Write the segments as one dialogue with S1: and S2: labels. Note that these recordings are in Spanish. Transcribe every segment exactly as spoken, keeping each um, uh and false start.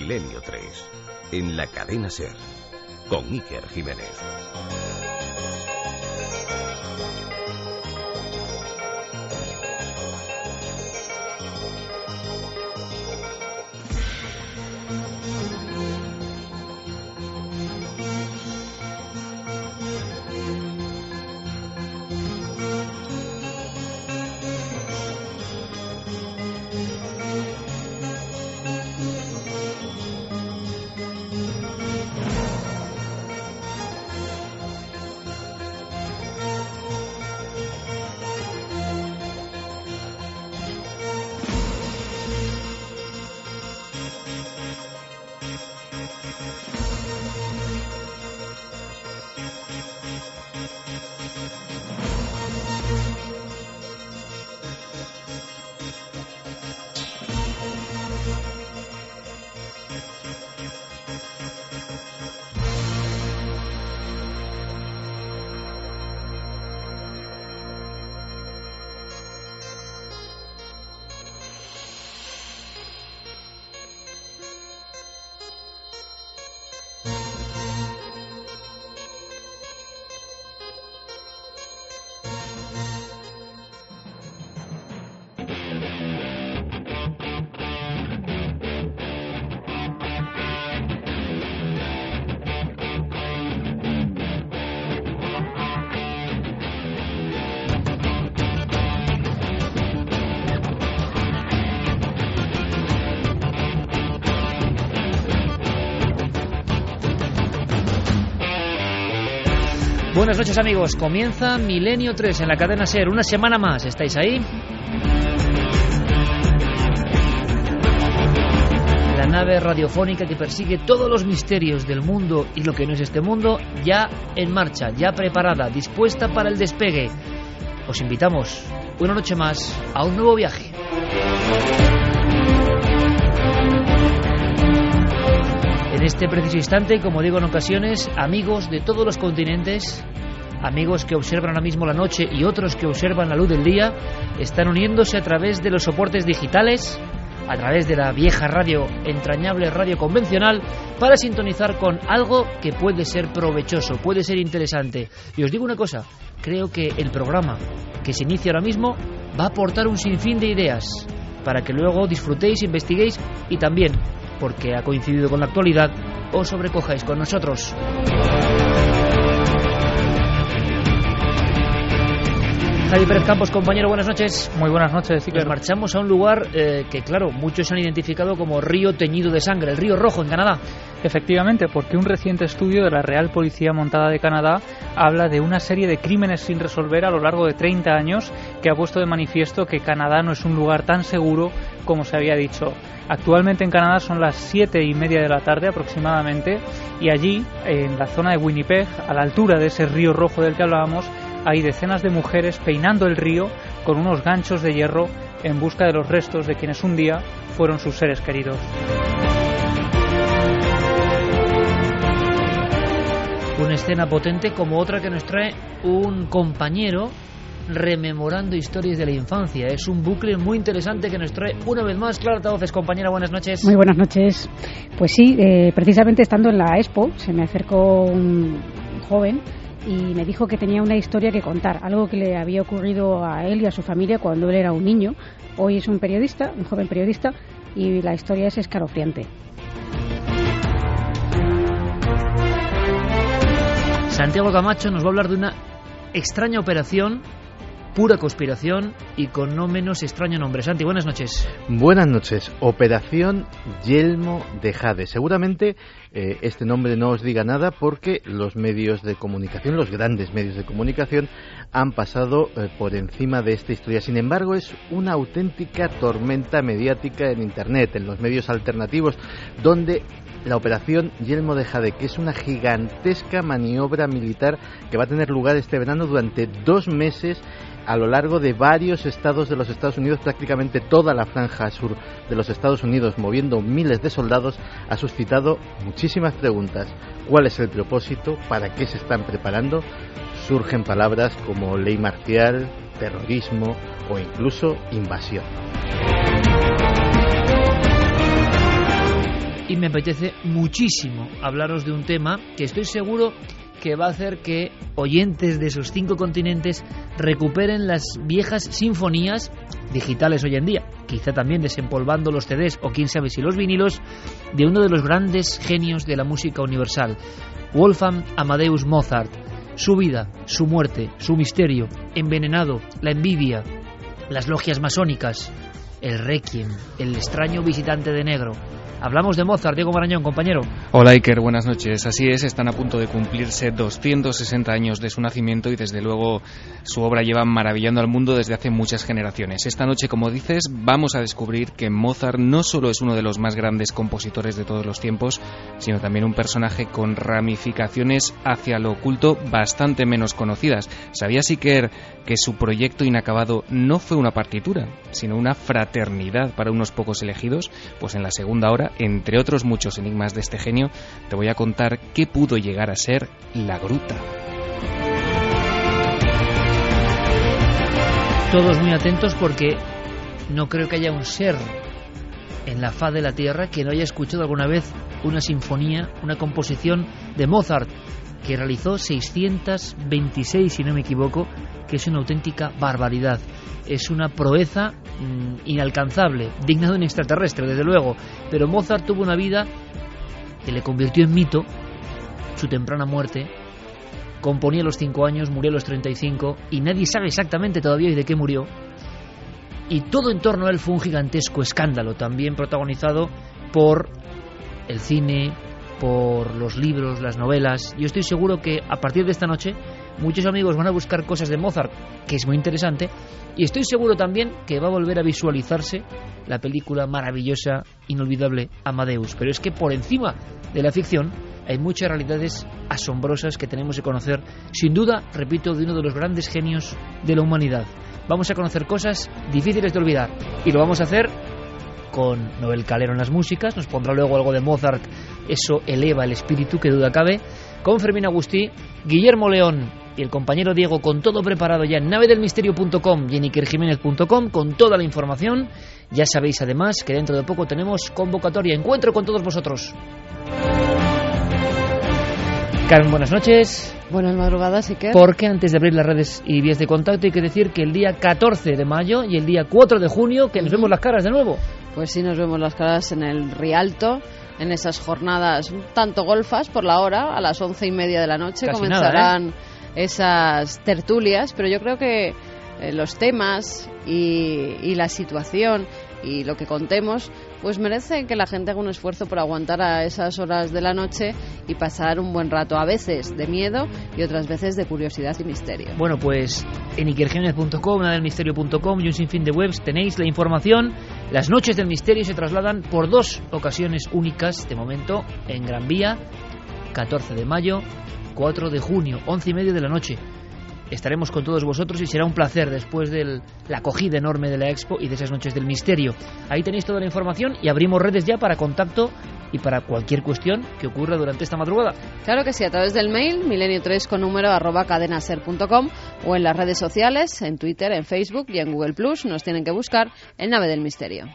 S1: Milenio tres, en la cadena SER, con Iker Jiménez.
S2: Buenas noches, amigos. Comienza Milenio tres en la cadena SER. Una semana más. ¿Estáis ahí? La nave radiofónica que persigue todos los misterios del mundo y lo que no es este mundo, ya en marcha, ya preparada, dispuesta para el despegue. Os invitamos una noche más a un nuevo viaje. En este preciso instante, como digo en ocasiones, amigos de todos los continentes, amigos que observan ahora mismo la noche y otros que observan la luz del día, están uniéndose a través de los soportes digitales, a través de la vieja radio, entrañable radio convencional, para sintonizar con algo que puede ser provechoso, puede ser interesante. Y os digo una cosa, creo que el programa que se inicia ahora mismo va a aportar un sinfín de ideas para que luego disfrutéis, investiguéis y también, porque ha coincidido con la actualidad, os sobrecojáis con nosotros. Javi Pérez Campos, compañero, buenas noches.
S3: Muy buenas noches.
S2: Nos marchamos a un lugar eh, que, claro, muchos han identificado como río teñido de sangre, el río Rojo, en Canadá.
S3: Efectivamente, porque un reciente estudio de la Real Policía Montada de Canadá habla de una serie de crímenes sin resolver a lo largo de treinta años que ha puesto de manifiesto que Canadá no es un lugar tan seguro como se había dicho. Actualmente en Canadá son las siete y media de la tarde aproximadamente y allí, en la zona de Winnipeg, a la altura de ese río Rojo del que hablábamos, hay decenas de mujeres peinando el río con unos ganchos de hierro en busca de los restos de quienes un día fueron sus seres queridos.
S2: Una escena potente como otra que nos trae un compañero rememorando historias de la infancia. Es un bucle muy interesante que nos trae una vez más Clara Tavoces. Compañera, buenas noches.
S4: Muy buenas noches. Pues sí, eh, precisamente estando en la Expo se me acercó un joven y me dijo que tenía una historia que contar, algo que le había ocurrido a él y a su familia cuando él era un niño. Hoy es un periodista, un joven periodista, y la historia es escalofriante.
S2: Santiago Camacho nos va a hablar de una extraña operación, pura conspiración y con no menos extraño nombre. Santi, buenas noches.
S5: Buenas noches. Operación Yelmo de Jade. Seguramente eh, este nombre no os diga nada porque los medios de comunicación, los grandes medios de comunicación, han pasado eh, por encima de esta historia. Sin embargo, es una auténtica tormenta mediática en Internet, en los medios alternativos, donde la operación Yelmo de Jade, que es una gigantesca maniobra militar que va a tener lugar este verano durante dos meses a lo largo de varios estados de los Estados Unidos, prácticamente toda la franja sur de los Estados Unidos, moviendo miles de soldados, ha suscitado muchísimas preguntas. ¿Cuál es el propósito? ¿Para qué se están preparando? Surgen palabras como ley marcial, terrorismo o incluso invasión.
S2: y me apetece muchísimo hablaros de un tema que estoy seguro que va a hacer que oyentes de esos cinco continentes recuperen las viejas sinfonías digitales hoy en día, quizá también desempolvando los C Ds o quién sabe si los vinilos, de uno de los grandes genios de la música universal, Wolfgang Amadeus Mozart. Su vida, su muerte, su misterio, Envenenado, la envidia, las logias masónicas, el Requiem, el extraño visitante de negro. Hablamos de Mozart. Diego Marañón, compañero.
S6: Hola Iker, buenas noches. Así es, están a punto de cumplirse doscientos sesenta años de su nacimiento y desde luego su obra lleva maravillando al mundo desde hace muchas generaciones. Esta noche, como dices, vamos a descubrir que Mozart no solo es uno de los más grandes compositores de todos los tiempos, sino también un personaje con ramificaciones hacia lo oculto bastante menos conocidas. ¿Sabías, Iker, que su proyecto inacabado no fue una partitura, sino una fraternidad para unos pocos elegidos? Pues en la segunda hora, entre otros muchos enigmas de este genio, te voy a contar qué pudo llegar a ser la gruta.
S2: Todos muy atentos porque no creo que haya un ser en la faz de la tierra que no haya escuchado alguna vez una sinfonía, una composición de Mozart, que realizó seiscientos veintiséis, si no me equivoco, que es una auténtica barbaridad. Es una proeza mmm, inalcanzable, digna de un extraterrestre, desde luego. Pero Mozart tuvo una vida que le convirtió en mito, su temprana muerte. Componía a los cinco años, murió a los treinta y cinco, y nadie sabe exactamente todavía de qué murió. Y todo en torno a él fue un gigantesco escándalo, también protagonizado por el cine, por los libros, las novelas. Yo estoy seguro que a partir de esta noche muchos amigos van a buscar cosas de Mozart, que es muy interesante, y estoy seguro también que va a volver a visualizarse la película maravillosa, inolvidable, Amadeus. Pero es que por encima de la ficción hay muchas realidades asombrosas que tenemos que conocer, sin duda, repito, de uno de los grandes genios de la humanidad. Vamos a conocer cosas difíciles de olvidar, y lo vamos a hacer con Noel Calero en las músicas, nos pondrá luego algo de Mozart, eso eleva el espíritu, que duda cabe, con Fermín Agustí, Guillermo León y el compañero Diego, con todo preparado ya en nave del misterio punto com y en iker jiménez punto com, con toda la información. Ya sabéis además que dentro de poco tenemos convocatoria, encuentro con todos vosotros. Carmen, buenas noches.
S7: Buenas madrugadas, Iker.
S2: Porque antes de abrir las redes y vías de contacto hay que decir que el día catorce de mayo y el día cuatro de junio, que nos vemos las caras de nuevo.
S7: Pues sí, nos vemos las caras en el Rialto, en esas jornadas un tanto golfas por la hora, a las once y media de la noche.
S2: Casi
S7: comenzarán
S2: nada, ¿eh?
S7: Esas tertulias, pero yo creo que eh, los temas y, y la situación y lo que contemos pues merece que la gente haga un esfuerzo por aguantar a esas horas de la noche y pasar un buen rato, a veces de miedo y otras veces de curiosidad y misterio.
S2: Bueno, pues en iker jiménez punto com, nada del misterio punto com y un sinfín de webs tenéis la información. Las noches del misterio se trasladan por dos ocasiones únicas de momento en Gran Vía, catorce de mayo, cuatro de junio, once y media de la noche. Estaremos con todos vosotros y será un placer después de la acogida enorme de la Expo y de esas noches del misterio. Ahí tenéis toda la información y abrimos redes ya para contacto y para cualquier cuestión que ocurra durante esta madrugada.
S7: Claro que sí, a través del mail milenio tres con número arroba cadenaser punto com o en las redes sociales, en Twitter, en Facebook y en Google Plus. Nos tienen que buscar en Nave del Misterio.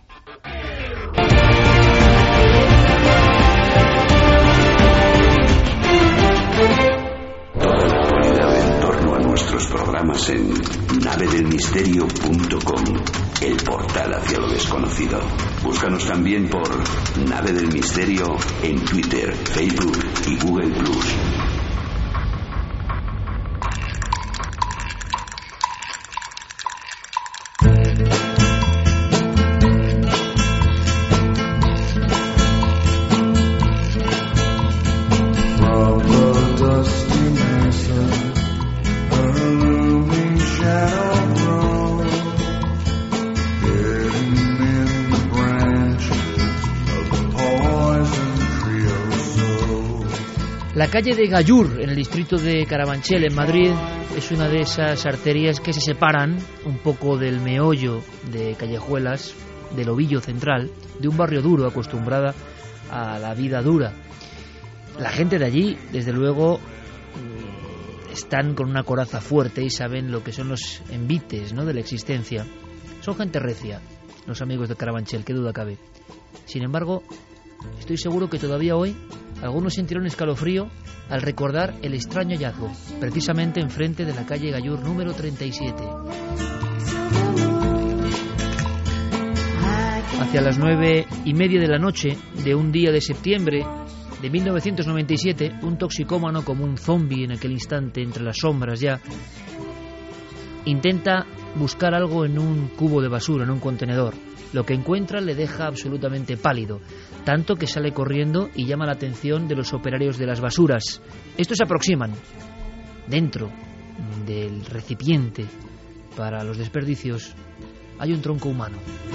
S8: Nuestros programas en nave del misterio punto com, el portal hacia lo desconocido. Búscanos también por Nave del Misterio en Twitter, Facebook y Google Plus.
S2: La calle de Gallur, en el distrito de Carabanchel, en Madrid, es una de esas arterias que se separan un poco del meollo de callejuelas, del ovillo central, de un barrio duro, acostumbrada a la vida dura. La gente de allí, desde luego, están con una coraza fuerte y saben lo que son los envites, ¿no?, de la existencia. Son gente recia, los amigos de Carabanchel, qué duda cabe. Sin embargo, Estoy seguro que todavía hoy algunos sentirán un escalofrío al recordar el extraño hallazgo, precisamente enfrente de la calle Gallur número treinta y siete. Hacia las nueve y media de la noche de un día de septiembre de mil novecientos noventa y siete, un toxicómano como un zombi en aquel instante, entre las sombras ya, intenta buscar algo en un cubo de basura, en un contenedor. Lo que encuentra le deja absolutamente pálido, tanto que sale corriendo y llama la atención de los operarios de las basuras. Estos se aproximan. Dentro del recipiente para los desperdicios hay un tronco humano.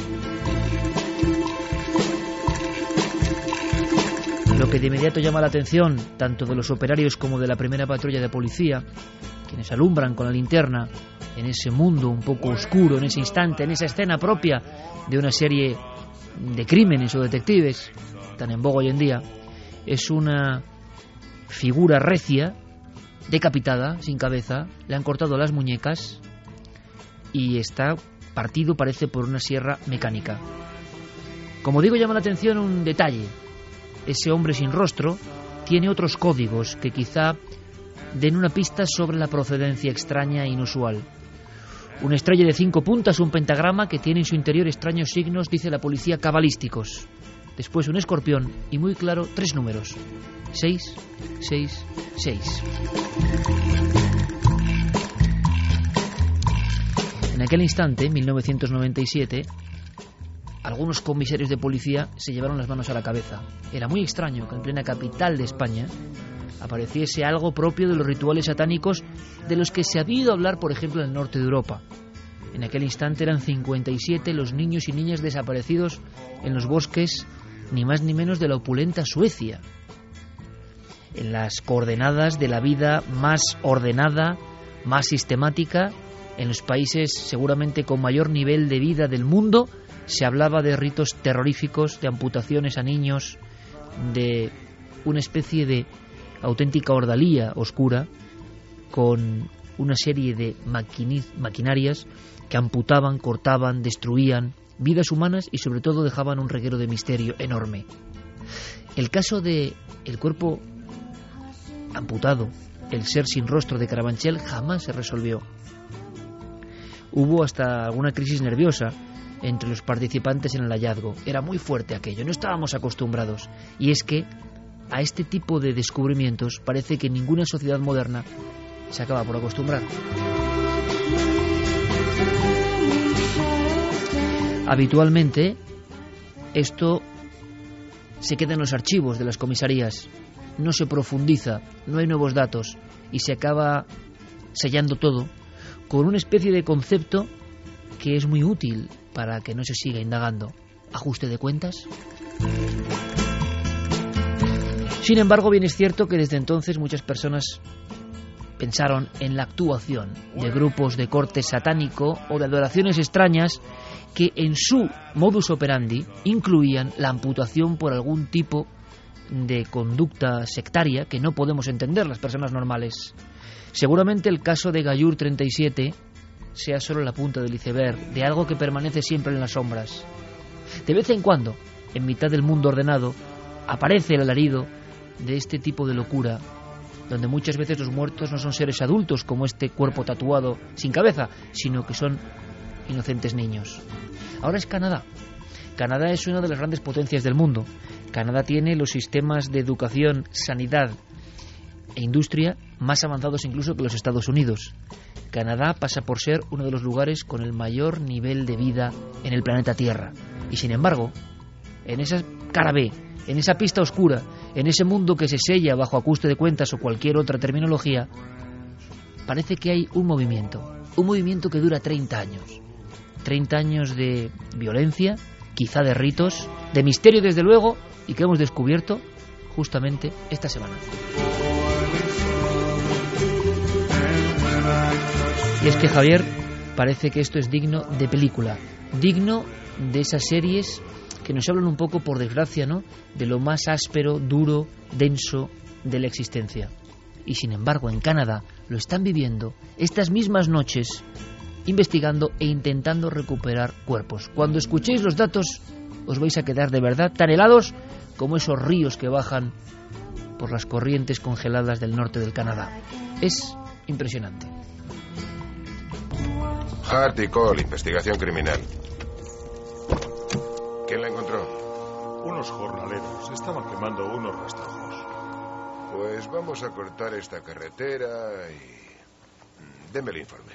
S2: Lo que de inmediato llama la atención tanto de los operarios como de la primera patrulla de policía, quienes alumbran con la linterna en ese mundo un poco oscuro, en ese instante, en esa escena propia de una serie de crímenes o detectives tan en boga hoy en día, es una figura recia, decapitada, sin cabeza, le han cortado las muñecas y está partido, parece, por una sierra mecánica. Como digo, llama la atención un detalle. Ese hombre sin rostro tiene otros códigos que quizá den una pista sobre la procedencia extraña e inusual. Una estrella de cinco puntas, un pentagrama que tiene en su interior extraños signos, dice la policía, cabalísticos. Después un escorpión y, muy claro, tres números. seis, seis, seis. En aquel instante, mil novecientos noventa y siete, algunos comisarios de policía se llevaron las manos a la cabeza. Era muy extraño que en plena capital de España apareciese algo propio de los rituales satánicos de los que se ha oído hablar, por ejemplo, en el norte de Europa. En aquel instante eran cincuenta y siete los niños y niñas desaparecidos en los bosques, ni más ni menos de la opulenta Suecia. En las coordenadas de la vida más ordenada, más sistemática, en los países seguramente con mayor nivel de vida del mundo, se hablaba de ritos terroríficos, de amputaciones a niños, de una especie de auténtica ordalía oscura, con una serie de maquini- maquinarias que amputaban, cortaban, destruían vidas humanas y sobre todo dejaban un reguero de misterio enorme. El caso de el cuerpo amputado, el ser sin rostro de Carabanchel, jamás se resolvió. Hubo hasta alguna crisis nerviosa entre los participantes en el hallazgo. Era muy fuerte aquello, no estábamos acostumbrados. Y es que a este tipo de descubrimientos parece que ninguna sociedad moderna se acaba por acostumbrar. Habitualmente esto se queda en los archivos de las comisarías, no se profundiza, no hay nuevos datos y se acaba sellando todo con una especie de concepto que es muy útil para que no se siga indagando. ¿Ajuste de cuentas? Sin embargo, bien es cierto que desde entonces muchas personas pensaron en la actuación de grupos de corte satánico o de adoraciones extrañas que en su modus operandi incluían la amputación por algún tipo de conducta sectaria que no podemos entender las personas normales. Seguramente el caso de Gallur treinta y siete sea solo la punta del iceberg de algo que permanece siempre en las sombras. De vez en cuando, en mitad del mundo ordenado, aparece el alarido de este tipo de locura, donde muchas veces los muertos no son seres adultos como este cuerpo tatuado sin cabeza, sino que son inocentes niños. Ahora es Canadá. Canadá es una de las grandes potencias del mundo. Canadá tiene los sistemas de educación, sanidad e industria más avanzados incluso que los Estados Unidos. Canadá pasa por ser uno de los lugares con el mayor nivel de vida en el planeta Tierra. Y sin embargo, en esa cara B, en esa pista oscura, en ese mundo que se sella bajo ajuste de cuentas o cualquier otra terminología, parece que hay un movimiento. Un movimiento que dura treinta años. treinta años de violencia, quizá de ritos, de misterio desde luego, y que hemos descubierto justamente esta semana. Y es que, Javier, parece que esto es digno de película, digno de esas series que nos hablan un poco, por desgracia, ¿no?, de lo más áspero, duro, denso de la existencia. Y sin embargo, en Canadá lo están viviendo estas mismas noches, investigando e intentando recuperar cuerpos. Cuando escuchéis los datos, os vais a quedar de verdad tan helados como esos ríos que bajan por las corrientes congeladas del norte del Canadá. Es impresionante.
S9: Hart y Cole, investigación criminal. ¿Quién la encontró?
S10: Unos jornaleros. Estaban quemando unos rastrojos.
S9: Pues vamos a cortar esta carretera y... Deme el informe.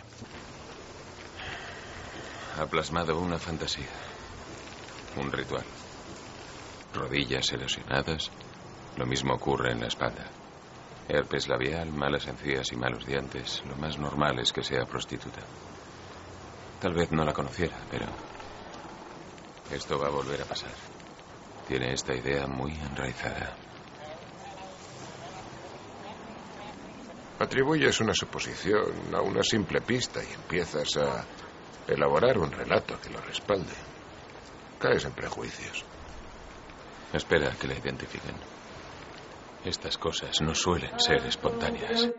S11: Ha plasmado una fantasía. Un ritual. Rodillas erosionadas. Lo mismo ocurre en la espalda. Herpes labial, malas encías y malos dientes. Lo más normal es que sea prostituta. Tal vez no la conociera, pero... esto va a volver a pasar. Tiene esta idea muy enraizada.
S9: Atribuyes una suposición a una simple pista y empiezas a elaborar un relato que lo respalde. Caes en prejuicios.
S11: Espera a que la identifiquen. Estas cosas no suelen ser espontáneas.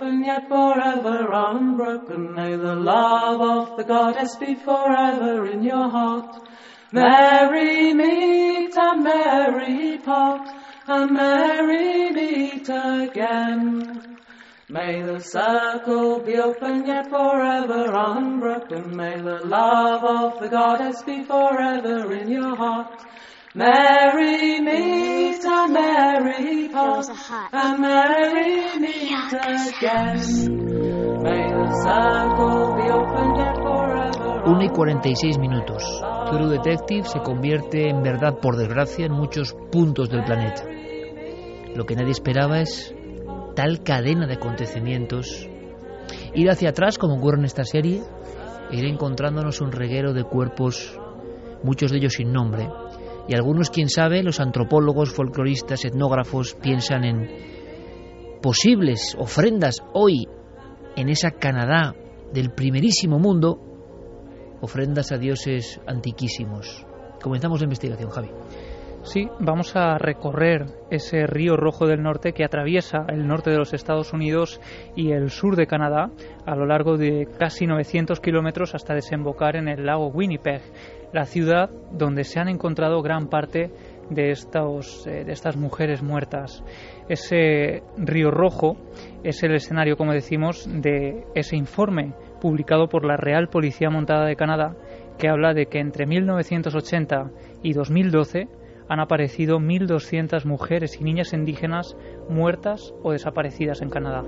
S12: Merry meet and merry part, and merry meet again. May the circle be open yet forever unbroken. May the love of the goddess be forever in your heart. Merry meet and merry part, and merry meet again. May the circle be open yet forever.
S2: una y cuarenta y seis minutos. True Detective se convierte en verdad, por desgracia, en muchos puntos del planeta. Lo que nadie esperaba es tal cadena de acontecimientos. Ir hacia atrás, como ocurre en esta serie, e ir encontrándonos un reguero de cuerpos, muchos de ellos sin nombre. Y algunos, quién sabe, los antropólogos, folcloristas, etnógrafos, piensan en posibles ofrendas hoy en esa Canadá del primerísimo mundo, ofrendas a dioses antiquísimos. Comenzamos la investigación, Javi.
S3: Sí, vamos a recorrer ese río rojo del norte que atraviesa el norte de los Estados Unidos y el sur de Canadá a lo largo de casi novecientos kilómetros hasta desembocar en el lago Winnipeg, la ciudad donde se han encontrado gran parte de, estos, eh, de estas mujeres muertas. Ese río rojo es el escenario, como decimos, de ese informe publicado por la Real Policía Montada de Canadá, que habla de que entre mil novecientos ochenta y dos mil doce han aparecido mil doscientas mujeres y niñas indígenas muertas o desaparecidas en Canadá.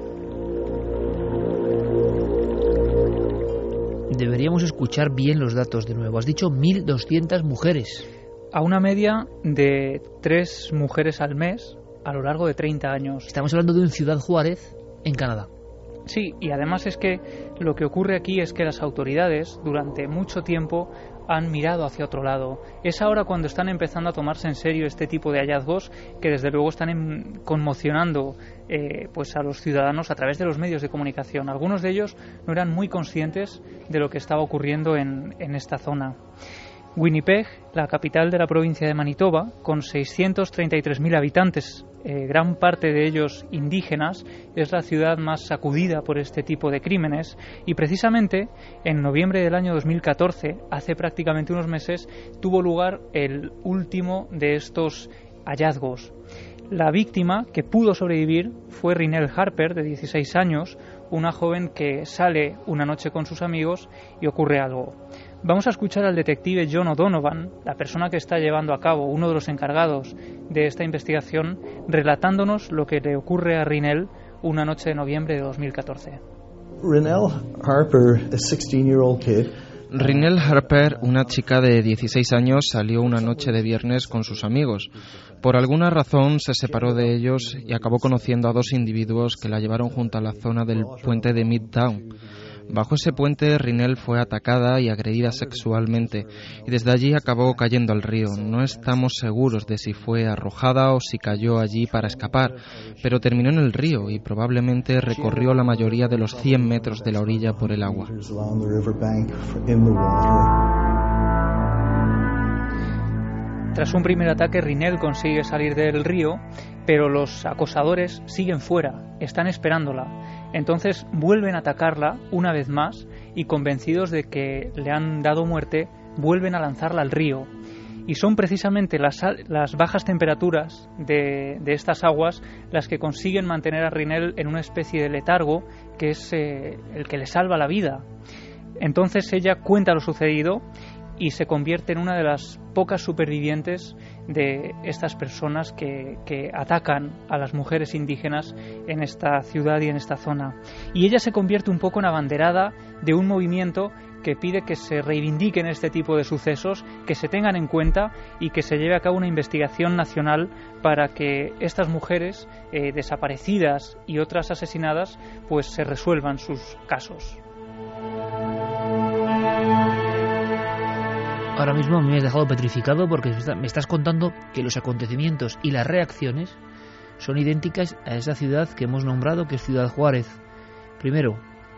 S2: Deberíamos escuchar bien los datos de nuevo. Has dicho mil doscientas mujeres.
S3: A una media de tres mujeres al mes a lo largo de treinta años.
S2: Estamos hablando de un Ciudad Juárez en Canadá.
S3: Sí, y además es que lo que ocurre aquí es que las autoridades durante mucho tiempo han mirado hacia otro lado. Es ahora cuando están empezando a tomarse en serio este tipo de hallazgos que desde luego están en, conmocionando eh, pues a los ciudadanos a través de los medios de comunicación. Algunos de ellos no eran muy conscientes de lo que estaba ocurriendo en, en esta zona. Winnipeg, la capital de la provincia de Manitoba, con seiscientos treinta y tres mil habitantes, eh, gran parte de ellos indígenas, es la ciudad más sacudida por este tipo de crímenes y precisamente en noviembre del año dos mil catorce, hace prácticamente unos meses, tuvo lugar el último de estos hallazgos. La víctima que pudo sobrevivir fue Rinelle Harper, de dieciséis años, una joven que sale una noche con sus amigos y ocurre algo. Vamos a escuchar al detective John O'Donovan, la persona que está llevando a cabo, uno de los encargados de esta investigación, relatándonos lo que le ocurre a Rinelle una noche de noviembre de dos mil catorce.
S13: Rinelle Harper, a sixteen-year-old kid.
S14: Rinelle Harper, una chica de dieciséis años, salió una noche de viernes con sus amigos. Por alguna razón se separó de ellos y acabó conociendo a dos individuos que la llevaron junto a la zona del puente de Midtown. Bajo ese puente, Rinelle fue atacada y agredida sexualmente, y desde allí acabó cayendo al río. No estamos seguros de si fue arrojada o si cayó allí para escapar, pero terminó en el río y probablemente recorrió la mayoría de los cien metros de la orilla por el agua.
S3: Tras un primer ataque, Rinelle consigue salir del río, pero los acosadores siguen fuera, están esperándola. Entonces vuelven a atacarla una vez más y, convencidos de que le han dado muerte, vuelven a lanzarla al río. Y son precisamente las, las bajas temperaturas de, de estas aguas las que consiguen mantener a Rinel en una especie de letargo que es eh, el que le salva la vida. Entonces ella cuenta lo sucedido y se convierte en una de las pocas supervivientes de estas personas que, que atacan a las mujeres indígenas en esta ciudad y en esta zona. Y ella se convierte un poco en abanderada de un movimiento que pide que se reivindiquen este tipo de sucesos, que se tengan en cuenta y que se lleve a cabo una investigación nacional para que estas mujeres eh, desaparecidas y otras asesinadas pues se resuelvan sus casos.
S2: Ahora mismo me has dejado petrificado porque me estás contando que los acontecimientos y las reacciones son idénticas a esa ciudad que hemos nombrado, que es Ciudad Juárez. Primero,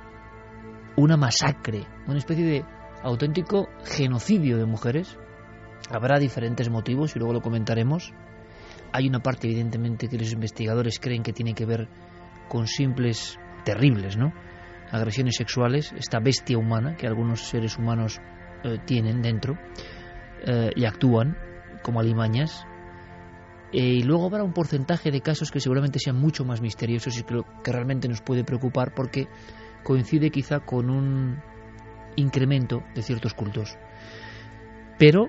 S2: una masacre, una especie de auténtico genocidio de mujeres. Habrá diferentes motivos y luego lo comentaremos. Hay una parte, evidentemente, que los investigadores creen que tiene que ver con simples, terribles, ¿no?, agresiones sexuales, esta bestia humana que algunos seres humanos eh, tienen dentro eh, y actúan como alimañas. Eh, y luego habrá un porcentaje de casos que seguramente sean mucho más misteriosos y que, que realmente nos puede preocupar porque coincide quizá con un incremento de ciertos cultos. Pero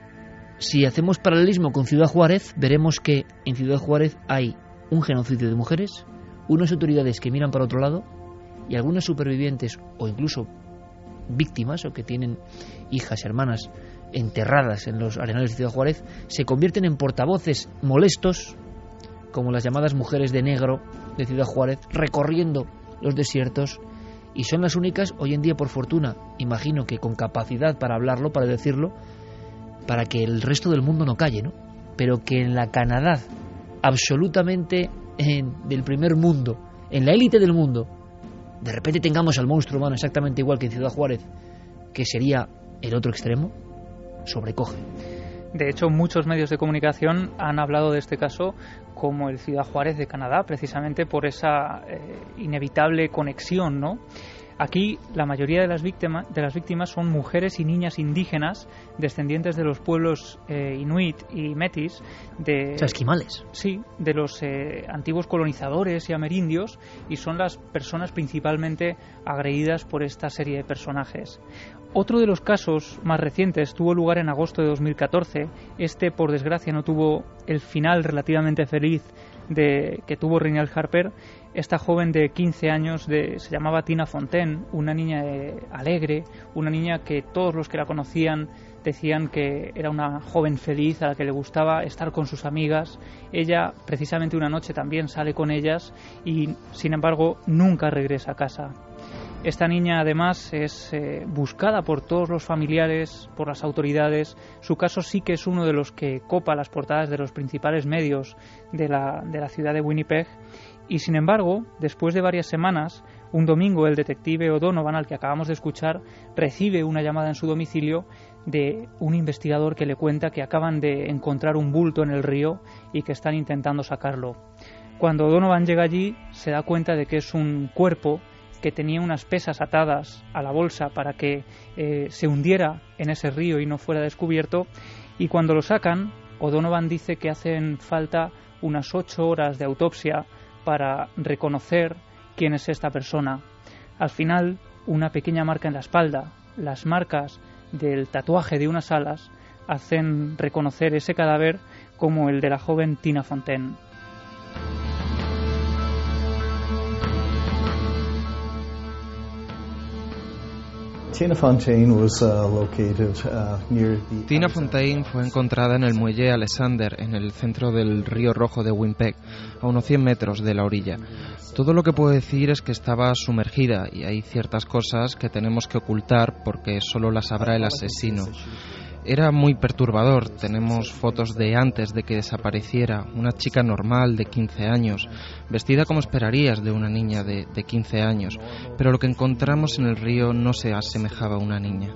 S2: si hacemos paralelismo con Ciudad Juárez, veremos que en Ciudad Juárez hay un genocidio de mujeres, unas autoridades que miran para otro lado y algunas supervivientes o incluso víctimas o que tienen hijas, hermanas enterradas en los arenales de Ciudad Juárez se convierten en portavoces molestos, como las llamadas mujeres de negro de Ciudad Juárez, recorriendo los desiertos, y son las únicas hoy en día, por fortuna, imagino que con capacidad para hablarlo, para decirlo, para que el resto del mundo no calle, ¿no? Pero que en la Canadá absolutamente en, del primer mundo, en la élite del mundo, de repente tengamos al monstruo humano exactamente igual que en Ciudad Juárez, que sería el otro extremo, sobrecoge.
S3: De hecho, muchos medios de comunicación han hablado de este caso como el Ciudad Juárez de Canadá, precisamente por esa eh, inevitable conexión, ¿no? Aquí la mayoría de las víctimas, de las víctimas son mujeres y niñas indígenas descendientes de los pueblos eh, inuit y metis, de,
S2: o sea, esquimales.
S3: Sí, de los eh, antiguos colonizadores y amerindios, y son las personas principalmente agredidas por esta serie de personajes. Otro de los casos más recientes tuvo lugar en agosto de dos mil catorce. Este, por desgracia, no tuvo el final relativamente feliz de que tuvo Rinel Harper. Esta joven de quince años de, se llamaba Tina Fontaine, una niña eh, alegre, una niña que todos los que la conocían decían que era una joven feliz a la que le gustaba estar con sus amigas. Ella, precisamente una noche, también sale con ellas y, sin embargo, nunca regresa a casa. Esta niña, además, es eh, buscada por todos los familiares, por las autoridades. Su caso sí que es uno de los que copa las portadas de los principales medios de la, de la ciudad de Winnipeg. Y, sin embargo, después de varias semanas, un domingo el detective O'Donovan, al que acabamos de escuchar, recibe una llamada en su domicilio de un investigador que le cuenta que acaban de encontrar un bulto en el río y que están intentando sacarlo. Cuando O'Donovan llega allí, se da cuenta de que es un cuerpo que tenía unas pesas atadas a la bolsa para que eh, se hundiera en ese río y no fuera descubierto, y cuando lo sacan, O'Donovan dice que hacen falta unas ocho horas de autopsia para reconocer quién es esta persona. Al final, una pequeña marca en la espalda, las marcas del tatuaje de unas alas, hacen reconocer ese cadáver como el de la joven Tina Fontaine.
S13: Tina Fontaine was, uh, located, uh, near the...
S14: Tina Fontaine fue encontrada en el muelle Alexander, en el centro del Río Rojo de Winnipeg, a unos cien metros de la orilla. Todo lo que puedo decir es que estaba sumergida y hay ciertas cosas que tenemos que ocultar porque solo las sabrá el asesino. Era muy perturbador. Tenemos fotos de antes de que desapareciera, una chica normal de quince años, vestida como esperarías de una niña de, de quince años, pero lo que encontramos en el río no se asemejaba a una niña.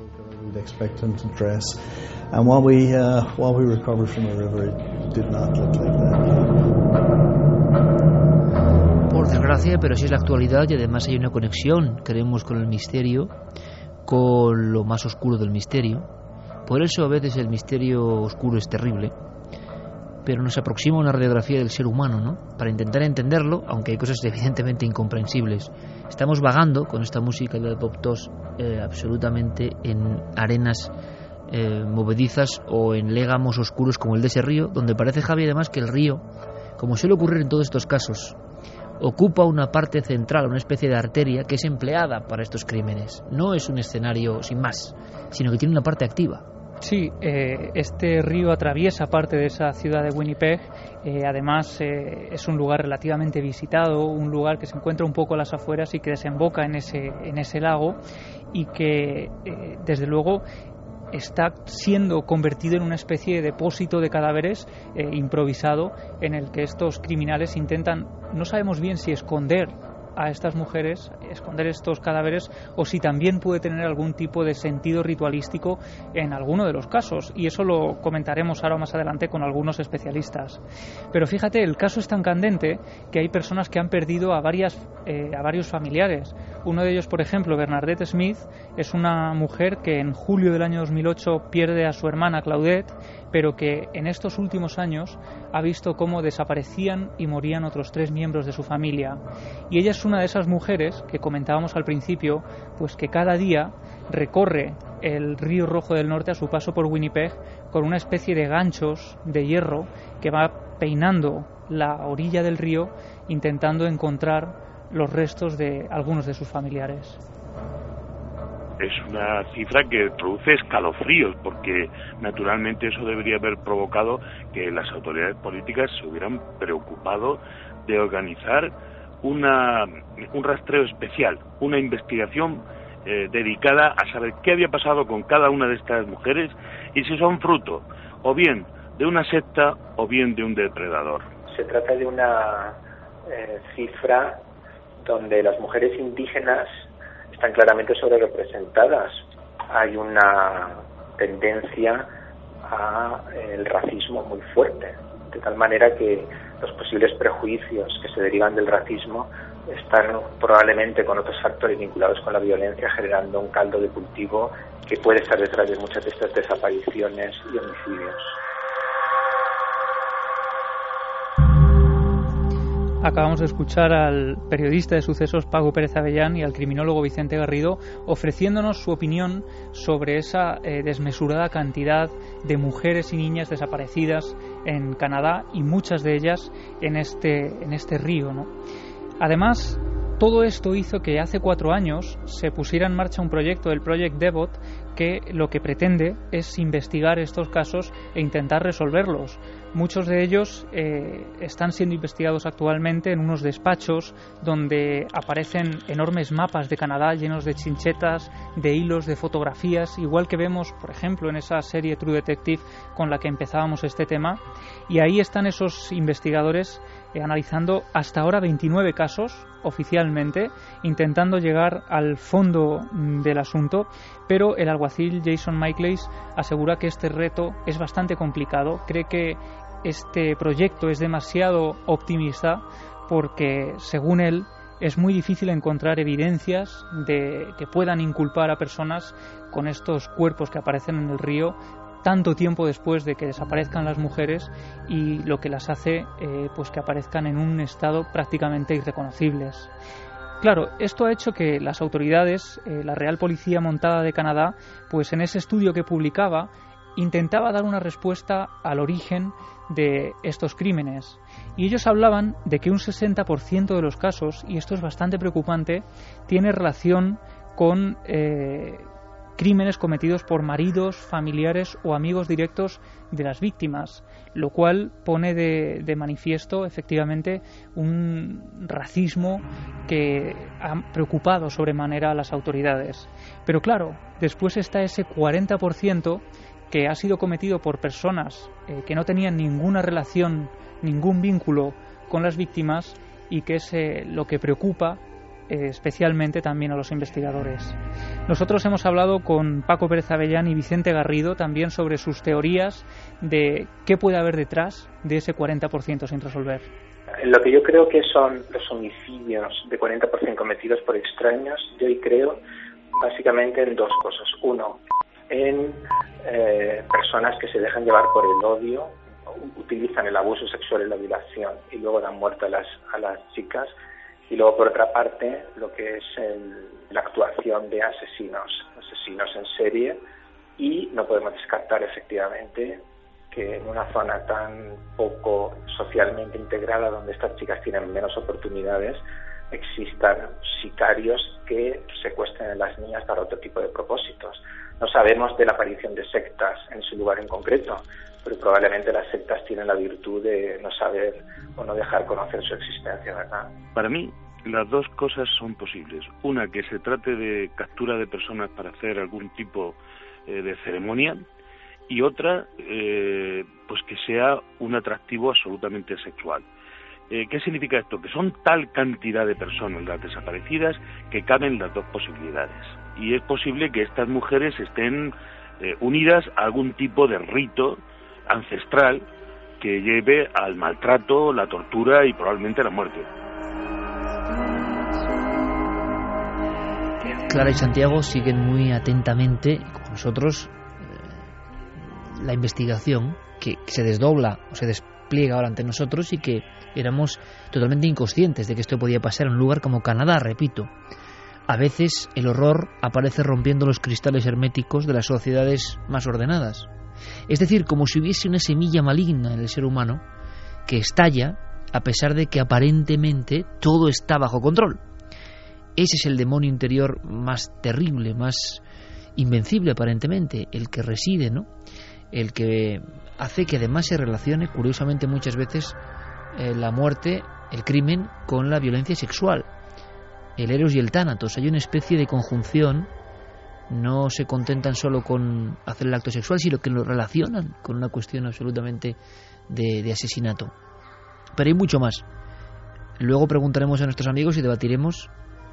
S2: Por desgracia, pero sí es la actualidad y además hay una conexión, creemos, con el misterio, con lo más oscuro del misterio. Por eso a veces el misterio oscuro es terrible, pero nos aproxima una radiografía del ser humano, ¿no? Para intentar entenderlo, aunque hay cosas evidentemente incomprensibles. Estamos vagando con esta música de Bob Tosh eh, absolutamente en arenas eh, movedizas o en légamos oscuros como el de ese río, donde parece, Javi, además, que el río, como suele ocurrir en todos estos casos, ocupa una parte central, una especie de arteria que es empleada para estos crímenes. No es un escenario sin más, sino que tiene una parte activa.
S3: Sí, eh, este río atraviesa parte de esa ciudad de Winnipeg. Eh, además, eh, es un lugar relativamente visitado, un lugar que se encuentra un poco a las afueras y que desemboca en ese, en ese lago y que, eh, desde luego, está siendo convertido en una especie de depósito de cadáveres eh, improvisado en el que estos criminales intentan, no sabemos bien si esconder a estas mujeres, esconder estos cadáveres, o si también puede tener algún tipo de sentido ritualístico en alguno de los casos, y eso lo comentaremos ahora más adelante con algunos especialistas. Pero fíjate, el caso es tan candente que hay personas que han perdido a varias eh, a varios familiares. Uno de ellos, por ejemplo, Bernadette Smith, es una mujer que en julio del año dos mil ocho pierde a su hermana Claudette, pero que en estos últimos años ha visto cómo desaparecían y morían otros tres miembros de su familia. Y ella es una de esas mujeres que comentábamos al principio, pues que cada día recorre el río Rojo del Norte a su paso por Winnipeg con una especie de ganchos de hierro que va peinando la orilla del río intentando encontrar los restos de algunos de sus familiares.
S15: Es una cifra que produce escalofríos, porque naturalmente eso debería haber provocado que las autoridades políticas se hubieran preocupado de organizar una, un rastreo especial, una investigación eh, dedicada a saber qué había pasado con cada una de estas mujeres y si son fruto o bien de una secta o bien de un depredador.
S16: Se trata de una eh, cifra donde las mujeres indígenas están claramente sobrerepresentadas. Hay una tendencia al racismo muy fuerte, de tal manera que los posibles prejuicios que se derivan del racismo están probablemente con otros factores vinculados con la violencia generando un caldo de cultivo que puede estar detrás de muchas de estas desapariciones y homicidios.
S3: Acabamos de escuchar al periodista de sucesos Paco Pérez Avellán y al criminólogo Vicente Garrido ofreciéndonos su opinión sobre esa eh, desmesurada cantidad de mujeres y niñas desaparecidas en Canadá y muchas de ellas en este, en este río, ¿no? Además, todo esto hizo que hace cuatro años se pusiera en marcha un proyecto, el Project Devot, que lo que pretende es investigar estos casos e intentar resolverlos. Muchos de ellos eh, están siendo investigados actualmente en unos despachos donde aparecen enormes mapas de Canadá llenos de chinchetas, de hilos, de fotografías, igual que vemos, por ejemplo, en esa serie True Detective con la que empezábamos este tema. Y ahí están esos investigadores eh, analizando hasta ahora veintinueve casos oficialmente, intentando llegar al fondo del asunto, pero el alguacil Jason Michaelis asegura que este reto es bastante complicado. Cree que este proyecto es demasiado optimista porque, según él, es muy difícil encontrar evidencias de que puedan inculpar a personas con estos cuerpos que aparecen en el río tanto tiempo después de que desaparezcan las mujeres y lo que las hace eh, pues que aparezcan en un estado prácticamente irreconocibles. Claro, esto ha hecho que las autoridades, eh, la Real Policía Montada de Canadá, pues en ese estudio que publicaba, intentaba dar una respuesta al origen de estos crímenes. Y ellos hablaban de que un sesenta por ciento de los casos, y esto es bastante preocupante, tiene relación con eh, crímenes cometidos por maridos, familiares o amigos directos de las víctimas, lo cual pone de, de manifiesto efectivamente un racismo que ha preocupado sobremanera a las autoridades. Pero claro, después está ese cuarenta por ciento que ha sido cometido por personas eh, que no tenían ninguna relación, ningún vínculo con las víctimas y que es eh, lo que preocupa eh, especialmente también a los investigadores. Nosotros hemos hablado con Paco Pérez Avellán y Vicente Garrido también sobre sus teorías de qué puede haber detrás de ese cuarenta por ciento sin resolver.
S16: Lo que yo creo que son los homicidios de cuarenta por ciento cometidos por extraños, yo creo básicamente en dos cosas. Uno, en eh, personas que se dejan llevar por el odio, utilizan el abuso sexual y la violación y luego dan muerte a las, a las chicas. Y luego, por otra parte, lo que es el, la actuación de asesinos, asesinos en serie, y no podemos descartar efectivamente que en una zona tan poco socialmente integrada, donde estas chicas tienen menos oportunidades, existan sicarios que secuestren a las niñas para otro tipo de propósitos. No sabemos de la aparición de sectas en ese lugar en concreto, pero probablemente las sectas tienen la virtud de no saber o no dejar conocer su existencia, ¿verdad?
S15: Para mí, las dos cosas son posibles. Una, que se trate de captura de personas para hacer algún tipo eh, de ceremonia, y otra, eh, pues que sea un atractivo absolutamente sexual. Eh, ¿Qué significa esto? Que son tal cantidad de personas las desaparecidas que caben las dos posibilidades. Y es posible que estas mujeres estén eh, unidas a algún tipo de rito ancestral que lleve al maltrato, la tortura y probablemente la muerte.
S2: Clara y Santiago siguen muy atentamente con nosotros eh, la investigación que, que se desdobla o se despliega ahora ante nosotros y que éramos totalmente inconscientes de que esto podía pasar en un lugar como Canadá, repito. A veces el horror aparece rompiendo los cristales herméticos de las sociedades más ordenadas. Es decir, como si hubiese una semilla maligna en el ser humano que estalla a pesar de que aparentemente todo está bajo control. Ese es el demonio interior más terrible, más invencible aparentemente, el que reside, ¿no? El que hace que además se relacione, curiosamente muchas veces, eh, la muerte, el crimen, con la violencia sexual. El Eros y el Tánatos. Hay una especie de conjunción. No se contentan solo con hacer el acto sexual, sino que lo relacionan con una cuestión absolutamente de, de asesinato. Pero hay mucho más. Luego preguntaremos a nuestros amigos y debatiremos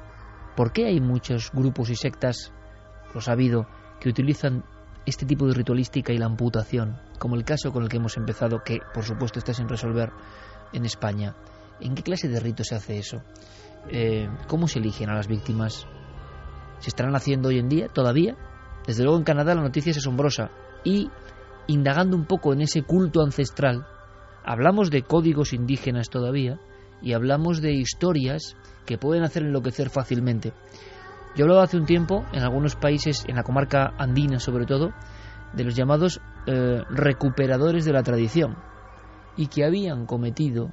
S2: por qué hay muchos grupos y sectas, los ha habido, que utilizan este tipo de ritualística y la amputación, como el caso con el que hemos empezado, que por supuesto está sin resolver en España. ¿En qué clase de rito se hace eso? Eh, ¿Cómo se eligen a las víctimas? ¿Se estarán haciendo hoy en día todavía? Desde luego en Canadá la noticia es asombrosa. Y indagando un poco en ese culto ancestral, hablamos de códigos indígenas todavía y hablamos de historias que pueden hacer enloquecer fácilmente. Yo hablaba hace un tiempo, en algunos países, en la comarca andina sobre todo, de los llamados eh, recuperadores de la tradición, y que habían cometido,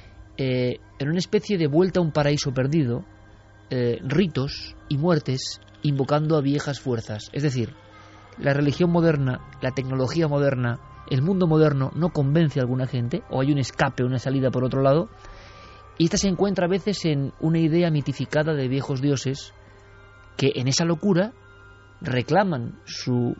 S2: eh, en una especie de vuelta a un paraíso perdido, eh, ritos y muertes invocando a viejas fuerzas. Es decir, la religión moderna, la tecnología moderna, el mundo moderno no convence a alguna gente, o hay un escape, una salida por otro lado, y esta se encuentra a veces en una idea mitificada de viejos dioses que en esa locura reclaman su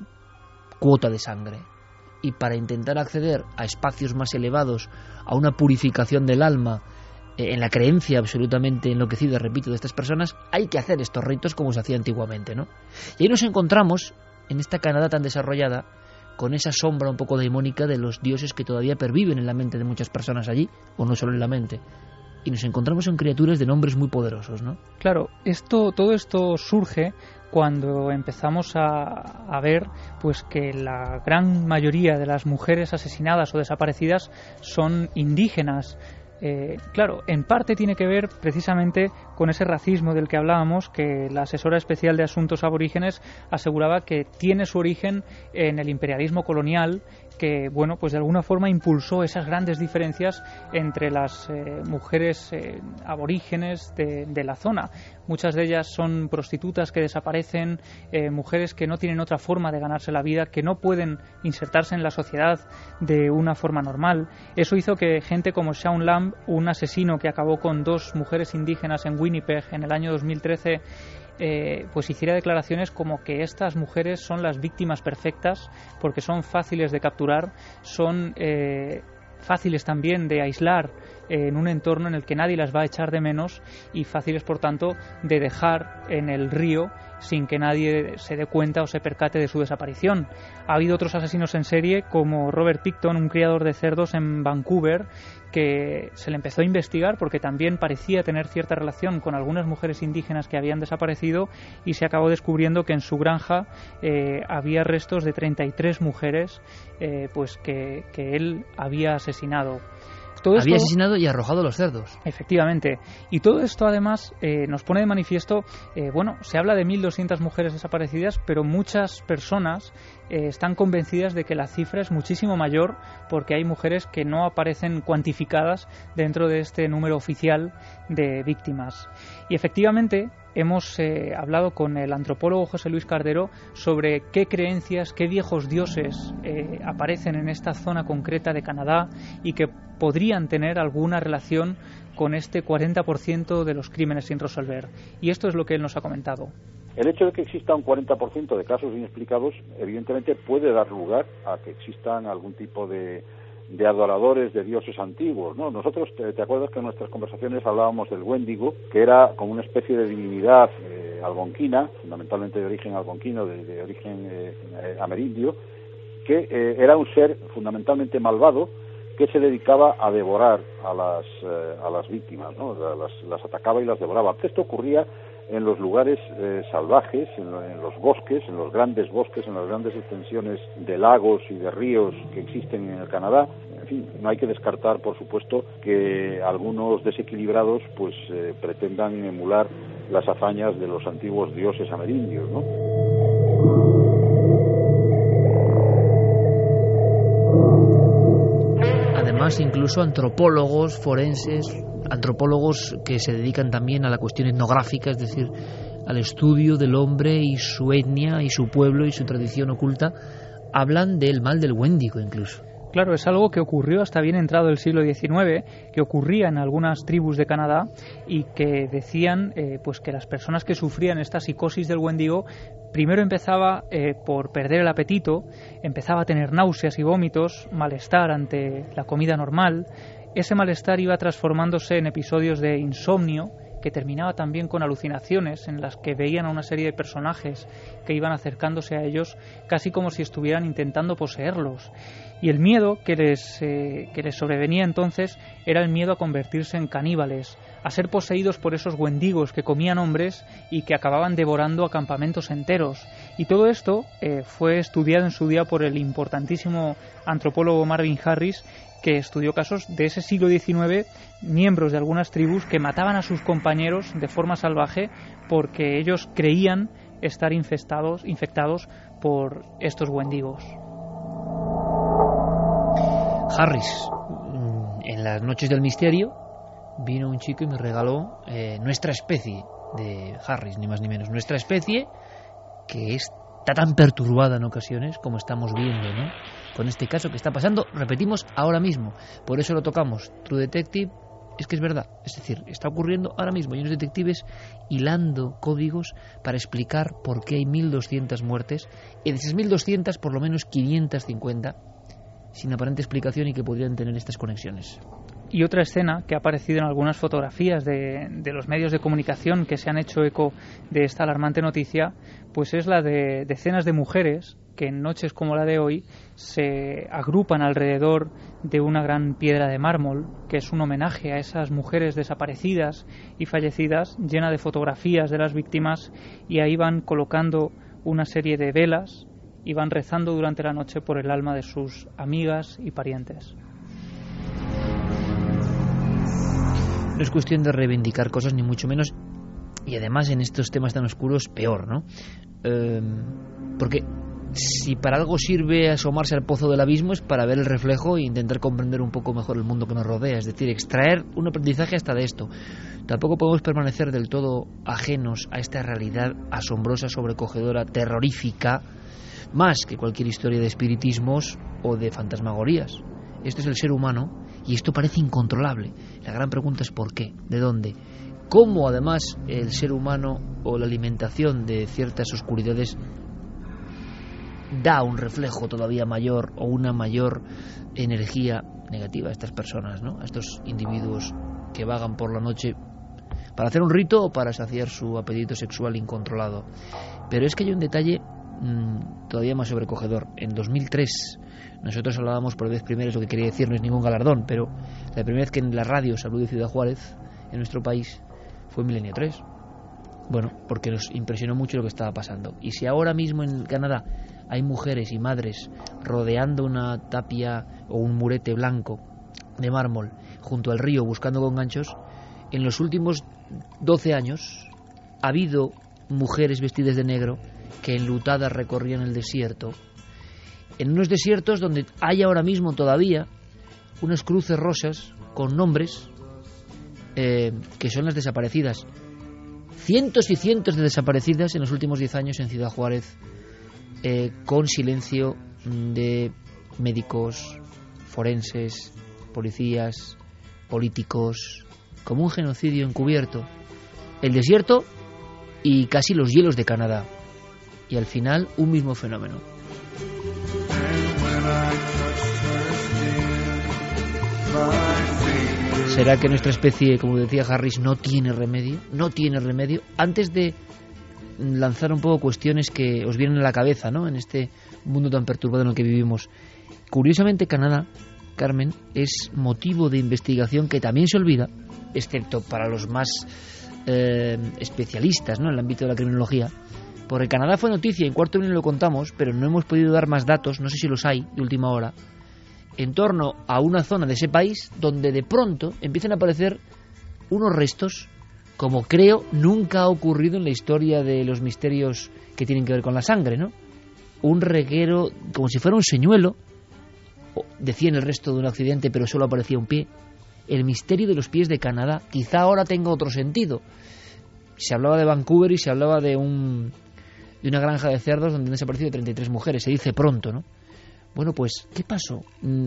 S2: cuota de sangre. Y para intentar acceder a espacios más elevados, a una purificación del alma, eh, en la creencia absolutamente enloquecida, repito, de estas personas, hay que hacer estos ritos como se hacía antiguamente, ¿no? Y ahí nos encontramos, en esta Canadá tan desarrollada, con esa sombra un poco demónica de los dioses que todavía perviven en la mente de muchas personas allí, o no solo en la mente. Y nos encontramos en criaturas de nombres muy poderosos, ¿no?
S3: Claro, esto, todo esto surge cuando empezamos a, a ver pues que la gran mayoría de las mujeres asesinadas o desaparecidas son indígenas. Eh, claro, en parte tiene que ver precisamente con ese racismo del que hablábamos, que la asesora especial de asuntos aborígenes aseguraba que tiene su origen en el imperialismo colonial, que bueno, pues de alguna forma impulsó esas grandes diferencias entre las eh, mujeres eh, aborígenes de, de la zona. Muchas de ellas son prostitutas que desaparecen, eh, mujeres que no tienen otra forma de ganarse la vida, que no pueden insertarse en la sociedad de una forma normal. Eso hizo que gente como Shaun Lamb, un asesino que acabó con dos mujeres indígenas en Winnipeg en el año dos mil trece, Eh, pues hiciera declaraciones como que estas mujeres son las víctimas perfectas porque son fáciles de capturar, son eh, fáciles también de aislar en un entorno en el que nadie las va a echar de menos y fáciles, por tanto, de dejar en el río sin que nadie se dé cuenta o se percate de su desaparición. Ha habido otros asesinos en serie, como Robert Picton, un criador de cerdos en Vancouver, que se le empezó a investigar porque también parecía tener cierta relación con algunas mujeres indígenas que habían desaparecido, y se acabó descubriendo que en su granja eh, había restos de treinta y tres mujeres eh, pues que, que él había asesinado. Todo
S2: Había
S3: esto,
S2: asesinado y arrojado los cerdos.
S3: Efectivamente. Y todo esto, además, eh, nos pone de manifiesto, eh, bueno, se habla de mil doscientas mujeres desaparecidas, pero muchas personas eh, están convencidas de que la cifra es muchísimo mayor, porque hay mujeres que no aparecen cuantificadas dentro de este número oficial de víctimas. Y efectivamente, hemos eh, hablado con el antropólogo José Luis Cardero sobre qué creencias, qué viejos dioses eh, aparecen en esta zona concreta de Canadá y que podrían tener alguna relación con este cuarenta por ciento de los crímenes sin resolver. Y esto es lo que él nos ha comentado.
S17: El hecho de que exista un cuarenta por ciento de casos inexplicados, evidentemente puede dar lugar a que existan algún tipo de, de adoradores de dioses antiguos, ¿no? Nosotros, te, ¿te acuerdas que en nuestras conversaciones hablábamos del Wendigo, que era como una especie de divinidad eh, algonquina, fundamentalmente de origen algonquino, de, de origen eh, eh, amerindio, que eh, era un ser fundamentalmente malvado, que se dedicaba a devorar a las eh, a las víctimas, ¿no? Las, las atacaba y las devoraba. Esto ocurría en los lugares eh, salvajes, en, lo, en los bosques, en los grandes bosques, en las grandes extensiones de lagos y de ríos que existen en el Canadá. En fin, no hay que descartar, por supuesto, que algunos desequilibrados pues eh, pretendan emular las hazañas de los antiguos dioses amerindios, ¿no?
S2: Además, incluso antropólogos forenses, antropólogos que se dedican también a la cuestión etnográfica, es decir, al estudio del hombre y su etnia y su pueblo y su tradición oculta, hablan del mal del Wendigo incluso.
S3: Claro, es algo que ocurrió hasta bien entrado el siglo diecinueve, que ocurría en algunas tribus de Canadá y que decían eh, pues que las personas que sufrían esta psicosis del Wendigo primero empezaba eh, por perder el apetito, empezaba a tener náuseas y vómitos, malestar ante la comida normal. Ese malestar iba transformándose en episodios de insomnio, que terminaba también con alucinaciones en las que veían a una serie de personajes que iban acercándose a ellos casi como si estuvieran intentando poseerlos. Y el miedo que les, eh, que les sobrevenía entonces era el miedo a convertirse en caníbales, a ser poseídos por esos wendigos que comían hombres y que acababan devorando a campamentos enteros. Y todo esto eh, fue estudiado en su día por el importantísimo antropólogo Marvin Harris, que estudió casos de ese siglo diecinueve, miembros de algunas tribus que mataban a sus compañeros de forma salvaje porque ellos creían estar infestados, infectados por estos wendigos.
S2: Harris, en las noches del misterio, vino un chico y me regaló eh, nuestra especie de Harris, ni más ni menos. Nuestra especie, que está tan perturbada en ocasiones, como estamos viendo, ¿no? Con este caso que está pasando, repetimos, ahora mismo. Por eso lo tocamos. True Detective, es que es verdad. Es decir, está ocurriendo ahora mismo. Hay unos detectives hilando códigos para explicar por qué hay mil doscientas muertes. Y de esas mil doscientas, por lo menos quinientas cincuenta, sin aparente explicación y que podrían tener estas conexiones.
S3: Y otra escena que ha aparecido en algunas fotografías de, de los medios de comunicación que se han hecho eco de esta alarmante noticia, pues es la de decenas de mujeres que en noches como la de hoy se agrupan alrededor de una gran piedra de mármol, que es un homenaje a esas mujeres desaparecidas y fallecidas, llena de fotografías de las víctimas, y ahí van colocando una serie de velas y van rezando durante la noche por el alma de sus amigas y parientes.
S2: No es cuestión de reivindicar cosas, ni mucho menos, y además en estos temas tan oscuros, peor, ¿no? Eh, porque si para algo sirve asomarse al pozo del abismo es para ver el reflejo e intentar comprender un poco mejor el mundo que nos rodea, es decir, extraer un aprendizaje hasta de esto. Tampoco podemos permanecer del todo ajenos a esta realidad asombrosa, sobrecogedora, terrorífica, más que cualquier historia de espiritismos o de fantasmagorías. Esto es el ser humano y esto parece incontrolable. La gran pregunta es ¿por qué? ¿De dónde? ¿Cómo además el ser humano o la alimentación de ciertas oscuridades da un reflejo todavía mayor o una mayor energía negativa a estas personas, ¿no? A estos individuos que vagan por la noche para hacer un rito o para saciar su apetito sexual incontrolado. Pero es que hay un detalle mmm, todavía más sobrecogedor. En dos mil tres nosotros hablábamos por vez primera, es lo que quería decir, no es ningún galardón, pero la primera vez que en la radio se habló de Ciudad Juárez en nuestro país fue en Milenio tres. Bueno, porque nos impresionó mucho lo que estaba pasando. Y si ahora mismo en Canadá hay mujeres y madres rodeando una tapia o un murete blanco de mármol junto al río buscando con ganchos, en los últimos doce años ha habido mujeres vestidas de negro que enlutadas recorrían el desierto, en unos desiertos donde hay ahora mismo todavía unas cruces rosas con nombres eh, que son las desaparecidas. Cientos y cientos de desaparecidas en los últimos diez años en Ciudad Juárez, eh, con silencio de médicos, forenses, policías, políticos, como un genocidio encubierto. El desierto y casi los hielos de Canadá. Y al final un mismo fenómeno. ¿Será que nuestra especie, como decía Harris, no tiene remedio? No tiene remedio. Antes de lanzar un poco cuestiones que os vienen a la cabeza, ¿no?, en este mundo tan perturbado en el que vivimos. Curiosamente, Canadá, Carmen, es motivo de investigación que también se olvida, excepto para los más eh, especialistas, ¿no?, en el ámbito de la criminología. Porque Canadá fue noticia, en Cuarto Milenio lo contamos, pero no hemos podido dar más datos, no sé si los hay, de última hora, en torno a una zona de ese país donde de pronto empiezan a aparecer unos restos, como creo nunca ha ocurrido en la historia de los misterios que tienen que ver con la sangre, ¿no? Un reguero, como si fuera un señuelo, decían el resto de un accidente, pero solo aparecía un pie. El misterio de los pies de Canadá, quizá ahora tenga otro sentido. Se hablaba de Vancouver y se hablaba de un de una granja de cerdos donde han desaparecido treinta y tres mujeres, se dice pronto, ¿no? Bueno, pues, ¿qué pasó?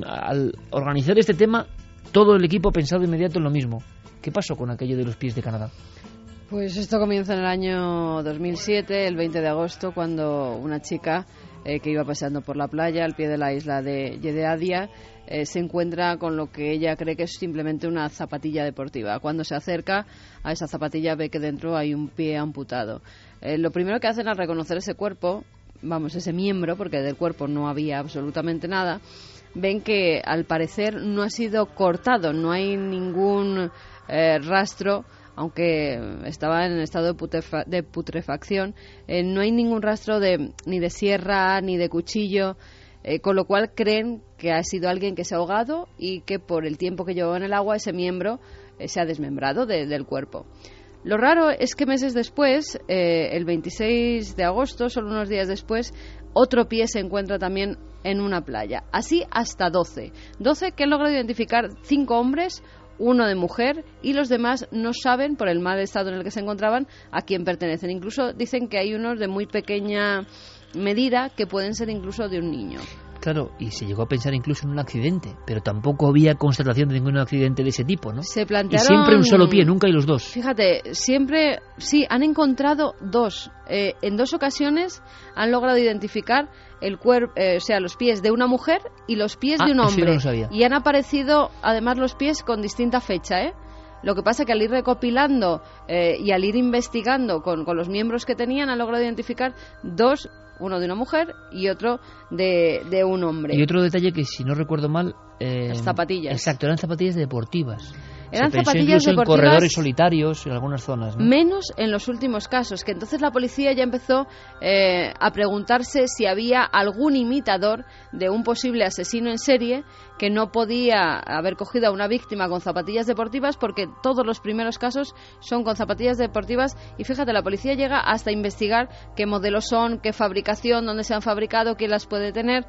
S2: Al organizar este tema, todo el equipo ha pensado de inmediato en lo mismo. ¿Qué pasó con aquello de los pies de Canadá?
S7: Pues esto comienza en el año dos mil siete, el veinte de agosto, cuando una chica eh, que iba paseando por la playa al pie de la isla de Jedediah eh, se encuentra con lo que ella cree que es simplemente una zapatilla deportiva. Cuando se acerca a esa zapatilla ve que dentro hay un pie amputado. Eh, lo primero que hacen al reconocer ese cuerpo, vamos, ese miembro, porque del cuerpo no había absolutamente nada, ven que al parecer no ha sido cortado, no hay ningún eh, rastro, aunque estaba en estado de, putrefa- de putrefacción, eh, no hay ningún rastro de ni de sierra ni de cuchillo, eh, con lo cual creen que ha sido alguien que se ha ahogado y que por el tiempo que llevaba en el agua ese miembro eh, se ha desmembrado de, del cuerpo. Lo raro es que meses después, eh, el veintiséis de agosto, solo unos días después, otro pie se encuentra también en una playa. Así hasta doce. doce que han logrado identificar cinco hombres, uno de mujer, y los demás no saben, por el mal estado en el que se encontraban, a quién pertenecen. Incluso dicen que hay unos de muy pequeña medida que pueden ser incluso de un niño.
S2: Claro, y se llegó a pensar incluso en un accidente, pero tampoco había constatación de ningún accidente de ese tipo, ¿no?
S7: Se plantearon...
S2: Y siempre un solo pie, nunca hay los dos.
S7: Fíjate, siempre, sí, han encontrado dos. Eh, en dos ocasiones han logrado identificar el cuerpo, eh, o sea, los pies de una mujer y los pies
S2: ah,
S7: de un hombre.
S2: Eso yo no lo sabía.
S7: Y han aparecido, además, los pies con distinta fecha, ¿eh? Lo que pasa es que al ir recopilando eh, y al ir investigando con, con los miembros que tenían, han logrado identificar dos, uno de una mujer y otro de, de un hombre.
S2: Y otro detalle que, si no recuerdo mal... Eh,
S7: Las zapatillas.
S2: Exacto, eran zapatillas deportivas.
S7: Eran
S2: Se pensó
S7: zapatillas
S2: incluso
S7: deportivas,
S2: en corredores solitarios en algunas zonas, ¿no?
S7: Menos en los últimos casos, que entonces la policía ya empezó eh, a preguntarse si había algún imitador de un posible asesino en serie que no podía haber cogido a una víctima con zapatillas deportivas, porque todos los primeros casos son con zapatillas deportivas. Y fíjate, la policía llega hasta investigar qué modelos son, qué fabricación, dónde se han fabricado, quién las puede tener.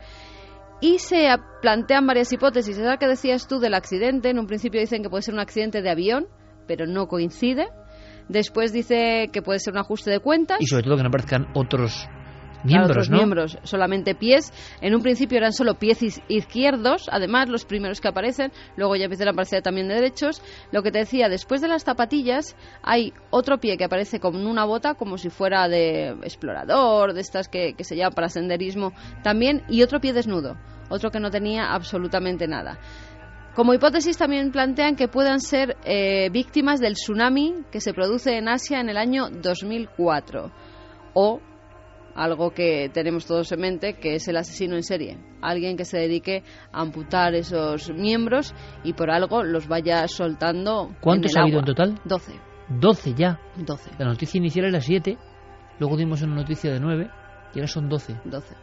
S7: Y se plantean varias hipótesis. Esa que decías tú del accidente, en un principio dicen que puede ser un accidente de avión, pero no coincide. Después dice que puede ser un ajuste de cuentas.
S2: Y sobre todo que no aparezcan otros Miembros,
S7: otros
S2: ¿no?
S7: miembros, solamente pies. En un principio eran solo pies izquierdos, además los primeros que aparecen, luego ya empiezan a aparecer también de derechos. Lo que te decía, después de las zapatillas hay otro pie que aparece como una bota, como si fuera de explorador, de estas que, que se llevan para senderismo también, y otro pie desnudo, otro que no tenía absolutamente nada. Como hipótesis también plantean que puedan ser eh, víctimas del tsunami que se produce en Asia en el año dos mil cuatro, o algo que tenemos todos en mente, que es el asesino en serie, alguien que se dedique a amputar esos miembros y por algo los vaya soltando.
S2: ¿Cuántos
S7: en el
S2: ha habido
S7: agua.
S2: en total?
S7: doce.
S2: doce ya.
S7: doce.
S2: La noticia inicial era siete, luego dimos una noticia de nueve y ahora son doce.
S7: doce.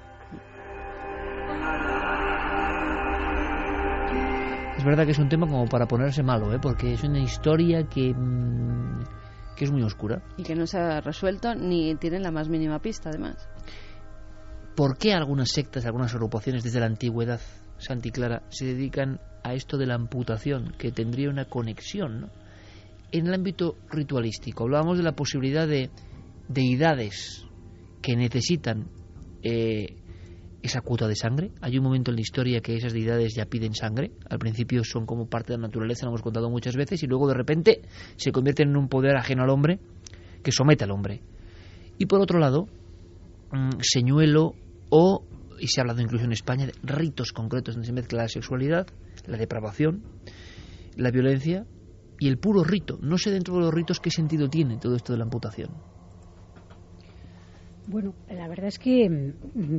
S2: Es verdad que es un tema como para ponerse malo, ¿eh? Porque es una historia que, mmm, que es muy oscura.
S7: Y que no se ha resuelto ni tienen la más mínima pista, además.
S2: ¿Por qué algunas sectas, algunas agrupaciones desde la antigüedad, Santi Clara, se dedican a esto de la amputación, que tendría una conexión, ¿no? En el ámbito ritualístico, hablábamos de la posibilidad de deidades que necesitan eh, esa cuota de sangre. Hay un momento en la historia que esas deidades ya piden sangre. Al principio son como parte de la naturaleza, lo hemos contado muchas veces, y luego de repente se convierten en un poder ajeno al hombre que somete al hombre. Y por otro lado, mmm, señuelo o, y se ha hablado incluso en España, de ritos concretos donde se mezcla la sexualidad, la depravación, la violencia y el puro rito. No sé dentro de los ritos qué sentido tiene todo esto de la amputación.
S4: Bueno, la verdad es que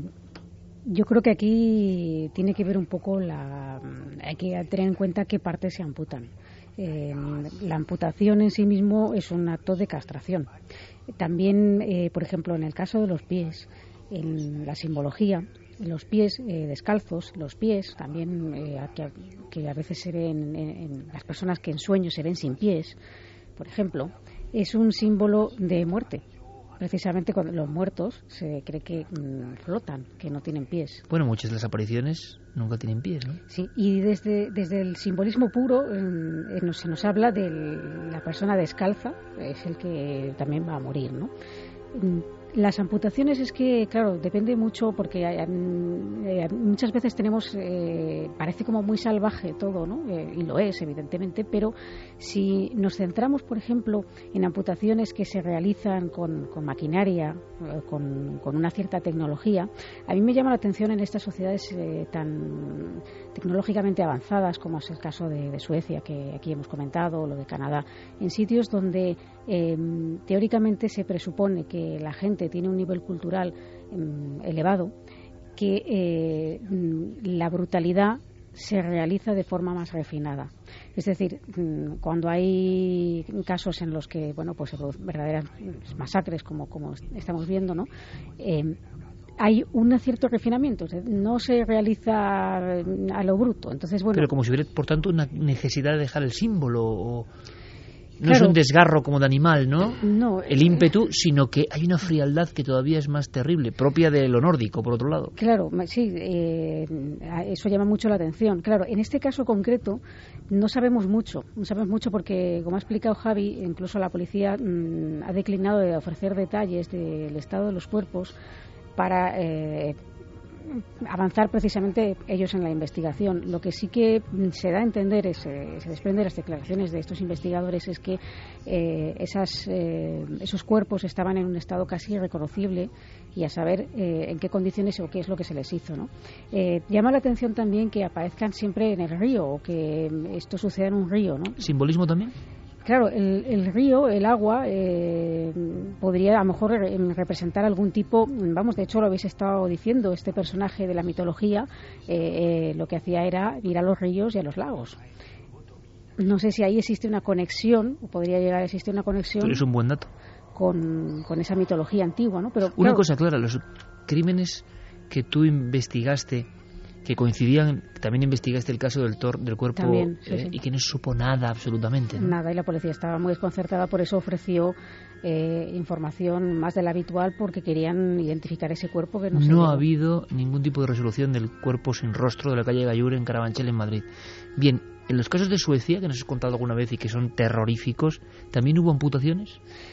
S4: yo creo que aquí tiene que ver un poco la... Hay que tener en cuenta qué partes se amputan. Eh, la amputación en sí mismo es un acto de castración. También, eh, por ejemplo, en el caso de los pies, en la simbología, los pies eh, descalzos, los pies también eh, que, que a veces se ven en, en las personas que en sueños se ven sin pies, por ejemplo, es un símbolo de muerte. Precisamente cuando los muertos se cree que mmm, flotan, que no tienen pies.
S2: Bueno, muchas de las apariciones nunca tienen pies, ¿no?
S4: Sí, y desde, desde el simbolismo puro eh, eh, se nos habla de la persona descalza, es el que también va a morir, ¿no? Las amputaciones es que, claro, depende mucho porque hay, eh, muchas veces tenemos, eh, parece como muy salvaje todo, ¿no? Eh, y lo es, evidentemente, pero si nos centramos, por ejemplo, en amputaciones que se realizan con, con maquinaria, eh, con, con una cierta tecnología, a mí me llama la atención en estas sociedades eh, tan tecnológicamente avanzadas, como es el caso de, de Suecia, que aquí hemos comentado, o lo de Canadá, en sitios donde eh, teóricamente se presupone que la gente tiene un nivel cultural eh, elevado, que eh, la brutalidad se realiza de forma más refinada. Es decir, cuando hay casos en los que, bueno, pues se producen verdaderas masacres, como, como estamos viendo, ¿no? Eh, hay un cierto refinamiento, no se realiza a lo bruto. Entonces, bueno,
S2: pero como si hubiera, por tanto, una necesidad de dejar el símbolo, o no
S4: claro,
S2: es un desgarro como de animal, ¿no?
S4: No,
S2: el ímpetu, sino que hay una frialdad que todavía es más terrible, propia de lo nórdico, por otro lado.
S4: Claro, sí, eh, eso llama mucho la atención. Claro, en este caso concreto no sabemos mucho, no sabemos mucho porque, como ha explicado Javi, incluso la policía mmm, ha declinado de ofrecer detalles del estado de los cuerpos para eh, avanzar precisamente ellos en la investigación. Lo que sí que se da a entender, es, eh, se desprende de las declaraciones de estos investigadores, es que eh, esas, eh, esos cuerpos estaban en un estado casi irreconocible y a saber eh, en qué condiciones o qué es lo que se les hizo, ¿no? Eh, llama la atención también que aparezcan siempre en el río o que esto suceda en un río, ¿no?
S2: ¿Simbolismo también?
S4: Claro, el, el río, el agua, eh, podría a lo mejor representar algún tipo, vamos, de hecho lo habéis estado diciendo, este personaje de la mitología eh, eh, lo que hacía era ir a los ríos y a los lagos. No sé si ahí existe una conexión, o podría llegar a existir una conexión.
S2: Pero es un buen dato.
S4: Con, con esa mitología antigua, ¿no? Pero
S2: una
S4: claro,
S2: cosa clara, los crímenes que tú investigaste, que coincidían, también investigaste el caso del tor del cuerpo
S4: también, sí,
S2: eh,
S4: sí.
S2: y que no se supo nada absolutamente, ¿no?
S4: Nada, y la policía estaba muy desconcertada, por eso ofreció eh, información más de la habitual, porque querían identificar ese cuerpo que no se
S2: No
S4: vio.
S2: ha habido ningún tipo de resolución del cuerpo sin rostro de la calle Gallur en Carabanchel, en Madrid. Bien, en los casos de Suecia, que nos has contado alguna vez y que son terroríficos, ¿también hubo amputaciones?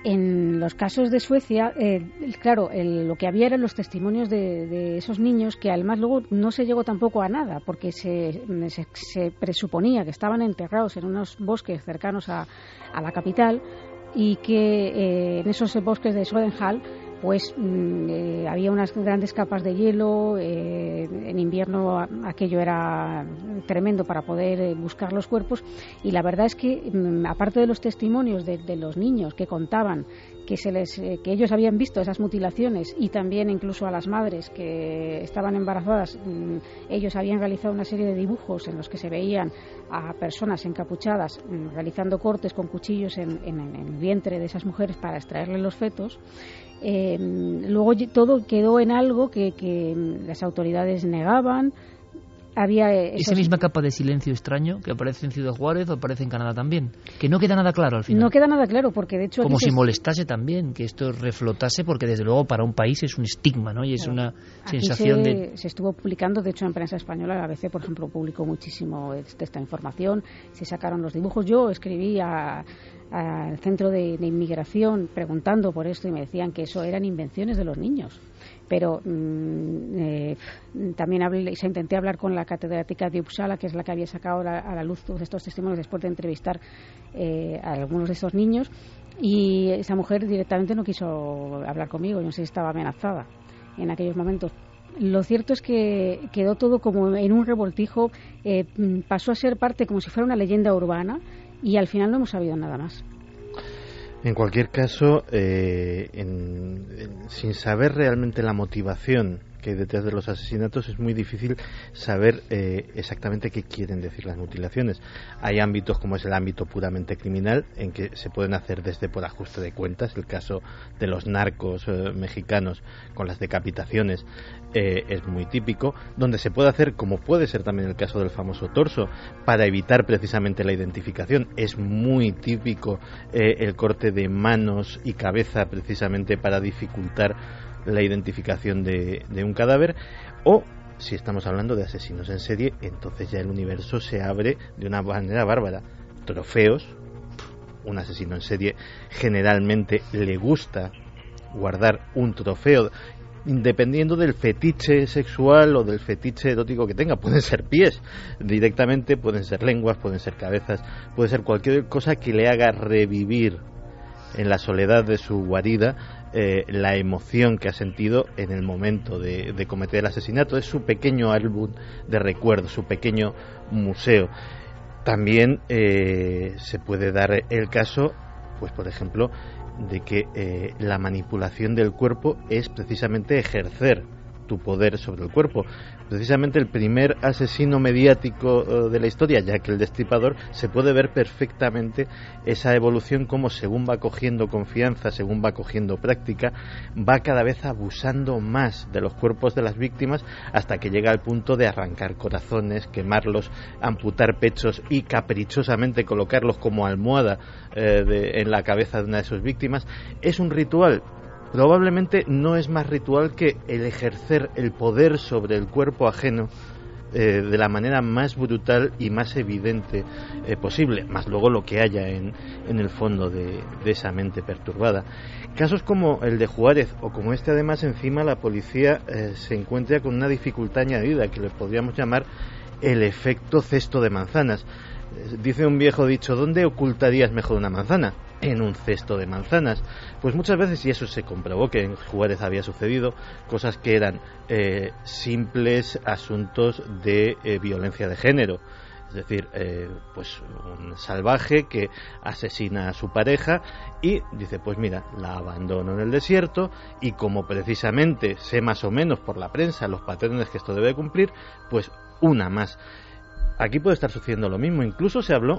S4: En los casos de Suecia, eh, claro, el, lo que había eran los testimonios de, de esos niños, que además luego no se llegó tampoco a nada, porque se, se, se presuponía que estaban enterrados en unos bosques cercanos a, a la capital, y que eh, en esos bosques de Swedenhall pues eh, había unas grandes capas de hielo, eh, en invierno aquello era tremendo para poder eh, buscar los cuerpos, y la verdad es que mm, aparte de los testimonios de, de los niños que contaban que se les eh, que ellos habían visto esas mutilaciones, y también incluso a las madres que estaban embarazadas, mmm, ellos habían realizado una serie de dibujos en los que se veían a personas encapuchadas mmm, realizando cortes con cuchillos en, en, en el vientre de esas mujeres para extraerle los fetos. Eh, luego todo quedó en algo que, que las autoridades negaban. Había esos...
S2: Esa misma capa de silencio extraño que aparece en Ciudad Juárez o aparece en Canadá también, que no queda nada claro al final.
S4: No queda nada claro, porque de hecho...
S2: Como si
S4: se...
S2: molestase también, que esto reflotase, porque desde luego para un país es un estigma, ¿no? Y es claro. Una
S4: Aquí
S2: sensación
S4: se,
S2: de...
S4: se estuvo publicando, de hecho en prensa española, la A B C, por ejemplo, publicó muchísimo esta información, se sacaron los dibujos. Yo escribí a... al centro de, de inmigración preguntando por esto, y me decían que eso eran invenciones de los niños. Pero mmm, eh, también hablé, se intenté hablar con la catedrática de Uppsala, que es la que había sacado la, a la luz todos estos testimonios después de entrevistar eh, a algunos de estos niños, y esa mujer directamente no quiso hablar conmigo. Yo no sé si estaba amenazada en aquellos momentos. Lo cierto es que quedó todo como en un revoltijo, eh, pasó a ser parte como si fuera una leyenda urbana, y al final no hemos sabido nada más.
S5: En cualquier caso, eh, en, en, sin saber realmente la motivación que hay detrás de los asesinatos, es muy difícil saber eh, exactamente qué quieren decir las mutilaciones. Hay ámbitos como es el ámbito puramente criminal, en que se pueden hacer desde por ajuste de cuentas. El caso de los narcos eh, mexicanos con las decapitaciones eh, es muy típico, donde se puede hacer, como puede ser también el caso del famoso torso, para evitar precisamente la identificación. Es muy típico eh, el corte de manos y cabeza, precisamente para dificultar la identificación de, de un cadáver. O si estamos hablando de asesinos en serie, entonces ya el universo se abre de una manera bárbara. Trofeos. Un asesino en serie generalmente le gusta guardar un trofeo, dependiendo del fetiche sexual o del fetiche erótico que tenga. Pueden ser pies directamente, pueden ser lenguas, pueden ser cabezas, puede ser cualquier cosa que le haga revivir en la soledad de su guarida eh, la emoción que ha sentido en el momento de, de cometer el asesinato. Es su pequeño álbum de recuerdos, su pequeño museo. También eh, se puede dar el caso, pues por ejemplo, de que eh, la manipulación del cuerpo es precisamente ejercer tu poder sobre el cuerpo. Precisamente el primer asesino mediático uh, de la historia, Jack el Destripador, se puede ver perfectamente esa evolución, como según va cogiendo confianza, según va cogiendo práctica, va cada vez abusando más de los cuerpos de las víctimas, hasta que llega al punto de arrancar corazones, quemarlos, amputar pechos y caprichosamente colocarlos como almohada eh, de, en la cabeza de una de sus víctimas. Es un ritual. Probablemente no es más ritual que el ejercer el poder sobre el cuerpo ajeno eh, de la manera más brutal y más evidente eh, posible, más luego lo que haya en, en el fondo de, de esa mente perturbada. Casos como el de Juárez o como este, además, encima la policía eh, se encuentra con una dificultad añadida que le podríamos llamar el efecto cesto de manzanas. Eh, dice un viejo dicho: ¿dónde ocultarías mejor una manzana? En un cesto de manzanas. Pues muchas veces, y eso se comprobó que en Juárez había sucedido, cosas que eran eh, simples asuntos de eh, violencia de género. Es decir, eh, pues un salvaje que asesina a su pareja y dice: pues mira, la abandono en el desierto, y como precisamente sé más o menos por la prensa los patrones que esto debe cumplir, pues una más. Aquí puede estar sucediendo lo mismo. Incluso se habló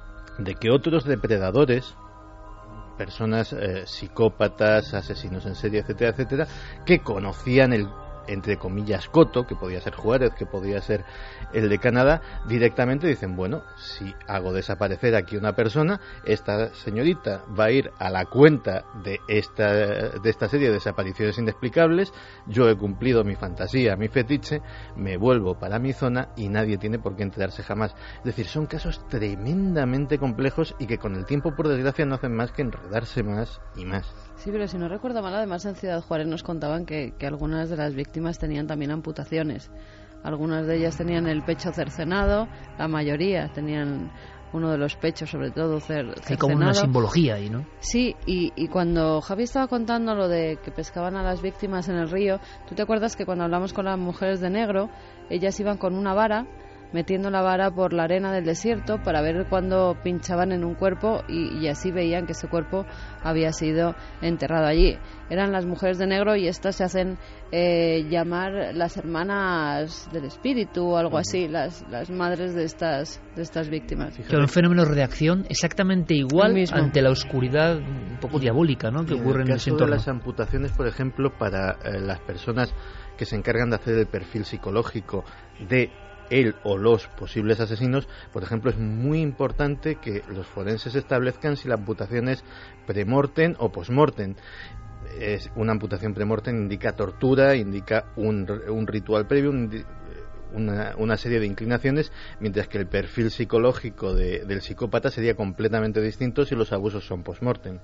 S5: de que otros depredadores, personas eh, psicópatas, asesinos en serie, etcétera, etcétera, que conocían el, entre comillas, coto, que podía ser Juárez, que podía ser el de Canadá, directamente dicen, bueno, si hago desaparecer aquí una persona, esta señorita va a ir a la cuenta de esta, de esta serie de desapariciones inexplicables, yo he cumplido mi fantasía, mi fetiche, me vuelvo para mi zona y nadie tiene por qué enterarse jamás. Es decir, son casos tremendamente complejos y que con el tiempo, por desgracia, no hacen más que enredarse más y más.
S7: Sí, pero si no recuerdo mal, además en Ciudad Juárez nos contaban que, que algunas de las víctimas tenían también amputaciones. Algunas de ellas tenían el pecho cercenado, la mayoría tenían uno de los pechos, sobre todo, cer cercenado.
S2: Hay como una simbología ahí, ¿no?
S7: Sí, y, y cuando Javi estaba contando lo de que pescaban a las víctimas en el río, ¿tú te acuerdas que cuando hablamos con las mujeres de negro, ellas iban con una vara, metiendo la vara por la arena del desierto para ver cuándo pinchaban en un cuerpo y, y así veían que ese cuerpo había sido enterrado allí? Eran las mujeres de negro y estas se hacen eh, llamar las hermanas del espíritu o algo así, las, las madres de estas, de estas víctimas.
S2: Que un fenómeno de reacción exactamente igual ante la oscuridad un poco diabólica, ¿no?, que
S5: y
S2: ocurre en,
S5: en
S2: ese
S5: el caso
S2: entorno.
S5: de las amputaciones, por ejemplo, para eh, las personas que se encargan de hacer el perfil psicológico de él o los posibles asesinos, por ejemplo, es muy importante que los forenses establezcan si la amputación es premortem o postmortem. Es una amputación premortem indica tortura, indica un, un ritual previo, un, una, una serie de inclinaciones, mientras que el perfil psicológico de, del psicópata sería completamente distinto si los abusos son postmortem.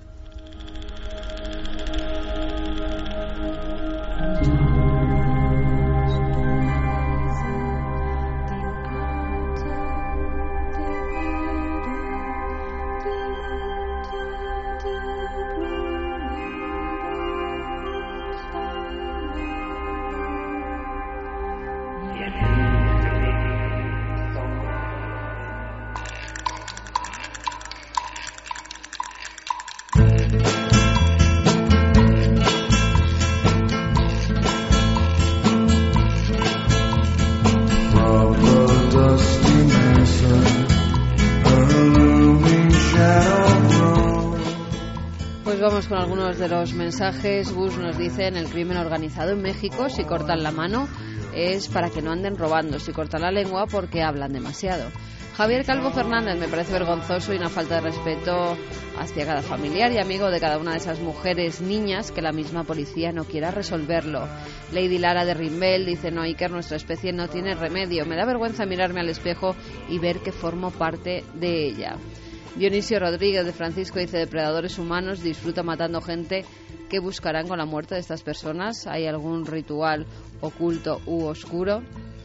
S7: Con algunos de los mensajes. Gus nos dice: en el crimen organizado en México, si cortan la mano es para que no anden robando, si cortan la lengua porque hablan demasiado. Javier Calvo Fernández: me parece vergonzoso y una falta de respeto hacia cada familiar y amigo de cada una de esas mujeres, niñas, que la misma policía no quiera resolverlo. Lady Lara de Rimbel dice: no, Iker, nuestra especie no tiene remedio, me da vergüenza mirarme al espejo y ver que formo parte de ella. Dionisio Rodríguez de Francisco dice: depredadores humanos, disfruta matando gente. ¿Qué buscarán con la muerte de estas personas? ¿Hay algún ritual oculto u oscuro?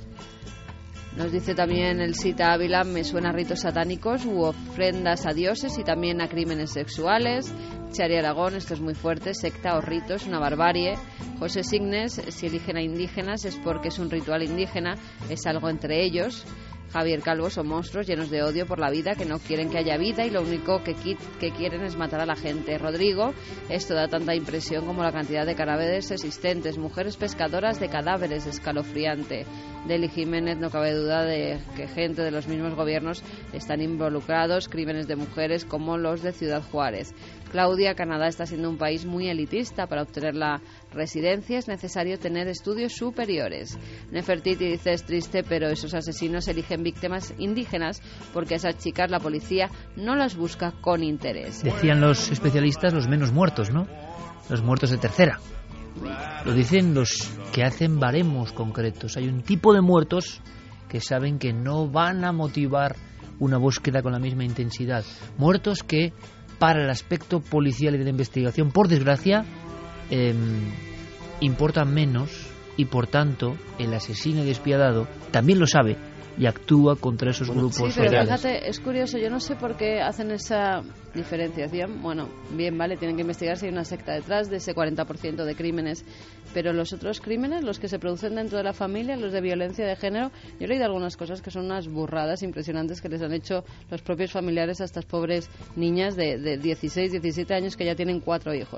S7: Nos dice también el Cita Ávila: me suena a ritos satánicos u ofrendas a dioses y también a crímenes sexuales. Chari Aragón: esto es muy fuerte, secta o ritos, una barbarie. José Signes: si eligen a indígenas es porque es un ritual indígena, es algo entre ellos. Javier Calvo: son monstruos llenos de odio por la vida, que no quieren que haya vida y lo único que, que quieren es matar a la gente. Rodrigo: esto da tanta impresión como la cantidad de cadáveres existentes. Mujeres pescadoras de cadáveres, escalofriante. Deli Jiménez: no cabe duda de que gente de los mismos gobiernos están involucrados, crímenes de mujeres como los de Ciudad Juárez. Claudia: Canadá está siendo un país muy elitista. Para obtener la residencia es necesario tener estudios superiores. Nefertiti dice: es triste, pero esos asesinos eligen víctimas indígenas porque a esas chicas la policía no las busca con interés.
S2: Decían los especialistas los menos muertos, ¿no? Los muertos de tercera. Lo dicen los que hacen baremos concretos. Hay un tipo de muertos que saben que no van a motivar una búsqueda con la misma intensidad. Muertos que, para el aspecto policial y de la investigación, por desgracia, eh, importan menos y, por tanto, el asesino despiadado también lo sabe y actúa contra esos
S7: bueno,
S2: grupos
S7: sí, pero
S2: reales.
S7: Fíjate, es curioso, yo no sé por qué hacen esa diferenciación. Bueno, bien, vale, tienen que investigar si hay una secta detrás de ese cuarenta por ciento de crímenes, pero los otros crímenes, los que se producen dentro de la familia, los de violencia de género, yo he leído algunas cosas que son unas burradas impresionantes que les han hecho los propios familiares a estas pobres niñas de, de dieciséis, diecisiete años que ya tienen cuatro hijos.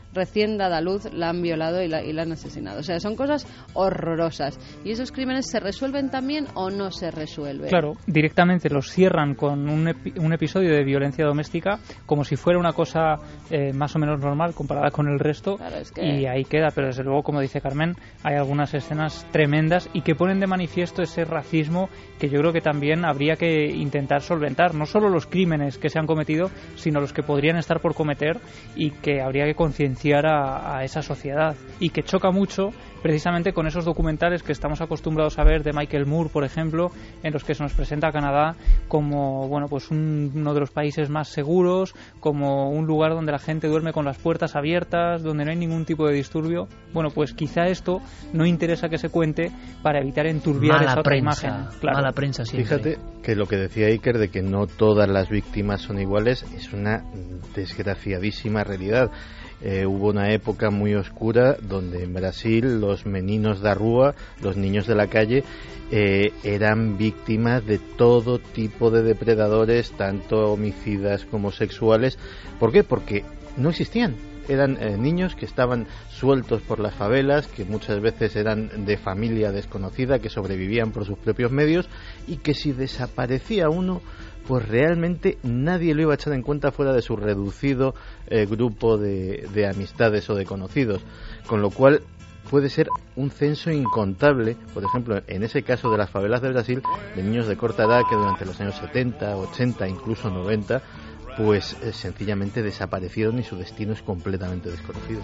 S7: recién dada a luz la han violado y la, y la han asesinado. O sea, son cosas horrorosas. ¿Y esos crímenes se resuelven también o no se resuelven?
S3: Claro, directamente los cierran con un, epi un episodio de violencia doméstica como si fuera una cosa eh, más o menos normal comparada con el resto,
S7: claro, es que...
S3: y ahí queda. Pero desde luego, como dice Carmen, hay algunas escenas tremendas y que ponen de manifiesto ese racismo que yo creo que también habría que intentar solventar. No solo los crímenes que se han cometido, sino los que podrían estar por cometer, y que habría que concienciar A, a esa sociedad, y que choca mucho precisamente con esos documentales que estamos acostumbrados a ver de Michael Moore, por ejemplo, en los que se nos presenta a Canadá como bueno pues un, uno de los países más seguros, como un lugar donde la gente duerme con las puertas abiertas, donde no hay ningún tipo de disturbio. Bueno, pues quizá esto no interesa que se cuente para evitar enturbiar
S2: mala
S3: esa otra
S2: prensa,
S3: imagen. Claro.
S2: Mala prensa siempre.
S5: Fíjate que lo que decía Iker de que no todas las víctimas son iguales es una desgraciadísima realidad. Eh, hubo una época muy oscura donde en Brasil los meninos da rúa, los niños de la calle, eh, eran víctimas de todo tipo de depredadores, tanto homicidas como sexuales. ¿Por qué? Porque no existían. Eran eh, niños que estaban sueltos por las favelas, que muchas veces eran de familia desconocida, que sobrevivían por sus propios medios, y que si desaparecía uno, pues realmente nadie lo iba a echar en cuenta fuera de su reducido eh, grupo de, de amistades o de conocidos, con lo cual puede ser un censo incontable, por ejemplo, en ese caso de las favelas de Brasil, de niños de corta edad que durante los años setenta, ochenta, incluso noventa, pues eh, sencillamente desaparecieron y su destino es completamente desconocido.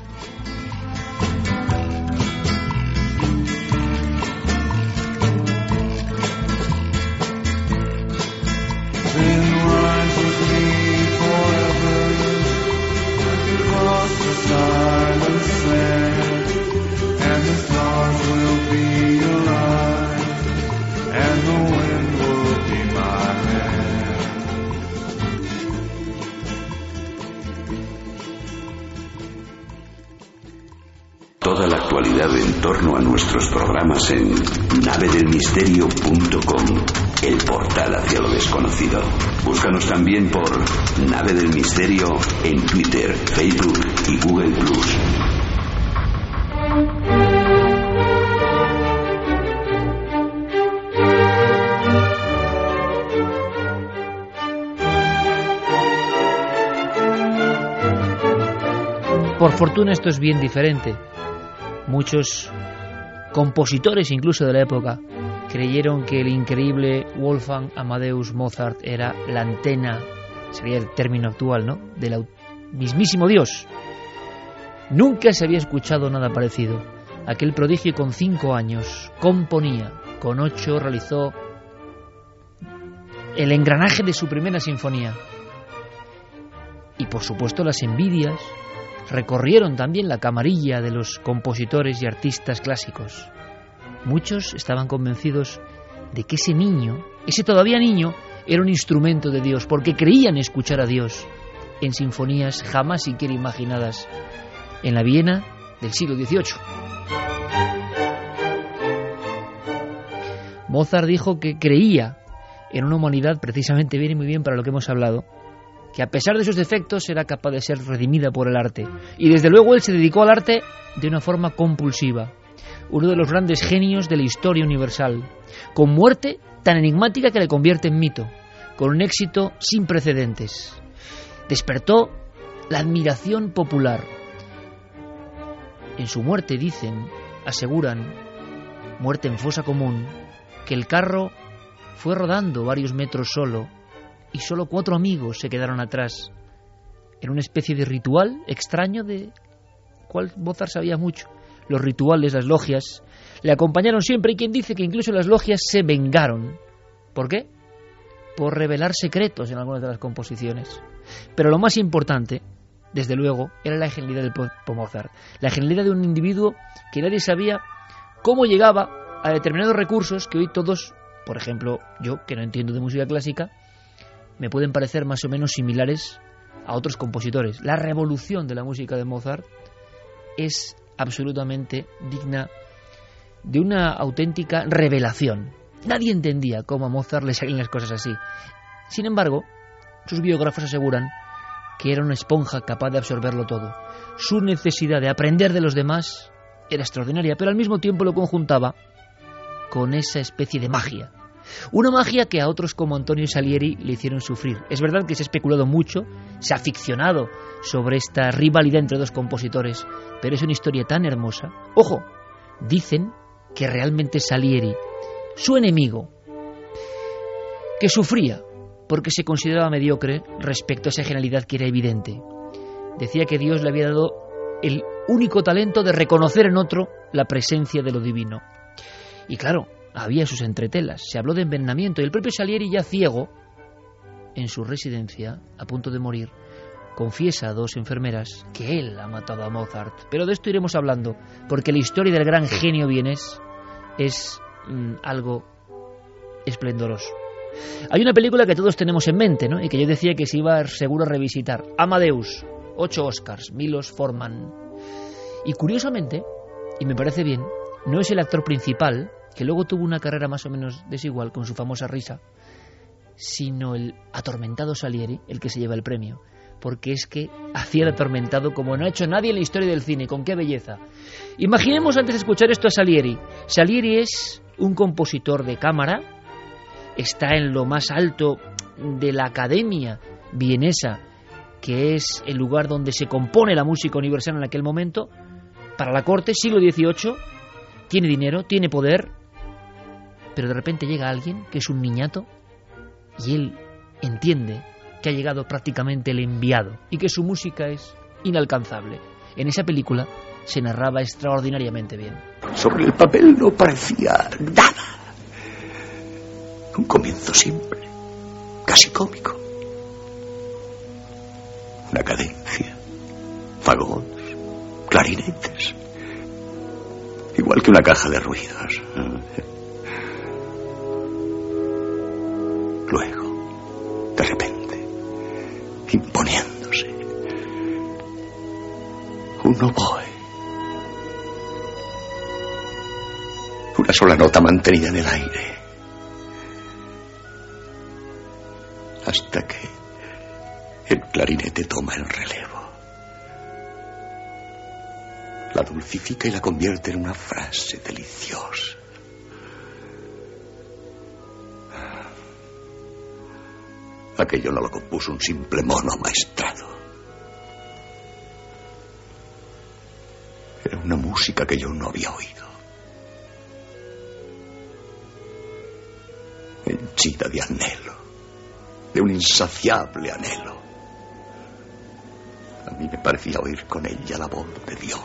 S8: Toda la actualidad en torno a nuestros programas en nave del misterio punto com, el portal hacia lo desconocido. Búscanos también por Nave del Misterio en Twitter, Facebook y Google plus.
S2: Por fortuna esto es bien diferente. Muchos compositores incluso de la época creyeron que el increíble Wolfgang Amadeus Mozart era la antena, sería el término actual, ¿no?, del mismísimo Dios. Nunca se había escuchado nada parecido. Aquel prodigio con cinco años componía, con ocho realizó el engranaje de su primera sinfonía. Y por supuesto las envidias recorrieron también la camarilla de los compositores y artistas clásicos. Muchos estaban convencidos de que ese niño, ese todavía niño, era un instrumento de Dios, porque creían escuchar a Dios en sinfonías jamás siquiera imaginadas en la Viena del siglo dieciocho. Mozart dijo que creía en una humanidad, precisamente viene muy bien para lo que hemos hablado, que a pesar de sus defectos era capaz de ser redimida por el arte. Y desde luego él se dedicó al arte de una forma compulsiva. Uno de los grandes genios de la historia universal, con muerte tan enigmática que le convierte en mito, con un éxito sin precedentes. Despertó la admiración popular. En su muerte dicen, aseguran, muerte en fosa común, que el carro fue rodando varios metros solo, y solo cuatro amigos se quedaron atrás, en una especie de ritual extraño de cual Mozart sabía mucho. Los rituales, las logias, le acompañaron siempre, y quien dice que incluso las logias se vengaron. ¿Por qué? Por revelar secretos en algunas de las composiciones. Pero lo más importante, desde luego, era la genialidad del propio Mozart, la genialidad de un individuo que nadie sabía cómo llegaba a determinados recursos que hoy todos, por ejemplo, yo que no entiendo de música clásica, me pueden parecer más o menos similares a otros compositores. La revolución de la música de Mozart es absolutamente digna de una auténtica revelación. Nadie entendía cómo a Mozart le salían las cosas así. Sin embargo, sus biógrafos aseguran que era una esponja capaz de absorberlo todo. Su necesidad de aprender de los demás era extraordinaria, pero al mismo tiempo lo conjuntaba con esa especie de magia. Una magia que a otros como Antonio Salieri le hicieron sufrir. Es verdad que se ha especulado mucho, se ha ficcionado sobre esta rivalidad entre dos compositores, pero es una historia tan hermosa. Ojo, dicen que realmente Salieri, su enemigo, que sufría porque se consideraba mediocre respecto a esa genialidad que era evidente. Decía que Dios le había dado el único talento de reconocer en otro la presencia de lo divino. Y claro, había sus entretelas, se habló de envenenamiento, y el propio Salieri, ya ciego, en su residencia, a punto de morir, confiesa a dos enfermeras que él ha matado a Mozart. Pero de esto iremos hablando, porque la historia del gran genio vienés es mmm, algo esplendoroso. Hay una película que todos tenemos en mente, ¿no? Y que yo decía que se iba seguro a revisitar. Amadeus, ocho Oscars, Milos Forman. Y curiosamente, y me parece bien, no es el actor principal, que luego tuvo una carrera más o menos desigual con su famosa risa, sino el atormentado Salieri, el que se lleva el premio, porque es que hacía el atormentado como no ha hecho nadie en la historia del cine. ¡Con qué belleza! Imaginemos antes de escuchar esto a Salieri. Salieri es un compositor de cámara, está en lo más alto de la academia vienesa, que es el lugar donde se compone la música universal en aquel momento, para la corte, siglo dieciocho, tiene dinero, tiene poder, pero de repente llega alguien que es un niñato y él entiende que ha llegado prácticamente el enviado y que su música es inalcanzable. En esa película se narraba extraordinariamente bien.
S18: Sobre el papel no parecía nada. Un comienzo simple, casi cómico. Una cadencia, fagots, clarinetes, igual que una caja de ruidos. Luego, de repente, imponiéndose, un oboe. Una sola nota mantenida en el aire. Hasta que el clarinete toma el relevo. La dulcifica y la convierte en una frase deliciosa. Aquello no lo compuso un simple mono amaestrado. Era una música que yo no había oído. Henchida de anhelo, de un insaciable anhelo. A mí me parecía oír con ella la voz de Dios.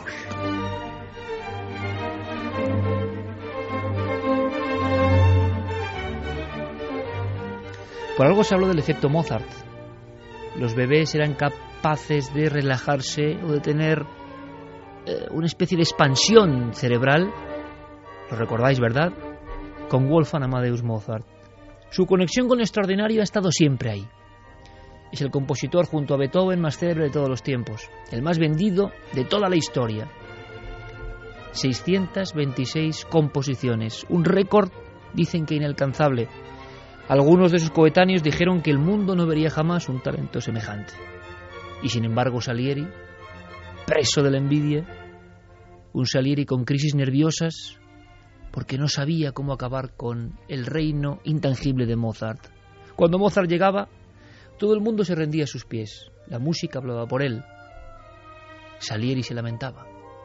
S2: Por algo se habló del efecto Mozart. Los bebés eran capaces de relajarse o de tener eh, una especie de expansión cerebral. Lo recordáis, ¿verdad? Con Wolfgang Amadeus Mozart. Su conexión con lo extraordinario ha estado siempre ahí. Es el compositor junto a Beethoven más célebre de todos los tiempos, el más vendido de toda la historia. seiscientas veintiséis composiciones, un récord, dicen que inalcanzable. Algunos de sus coetáneos dijeron que el mundo no vería jamás un talento semejante. Y sin embargo Salieri, preso de la envidia, un Salieri con crisis nerviosas, porque no sabía cómo acabar con el reino intangible de Mozart. Cuando Mozart llegaba, todo el mundo se rendía a sus pies. La música hablaba por él. Salieri se lamentaba.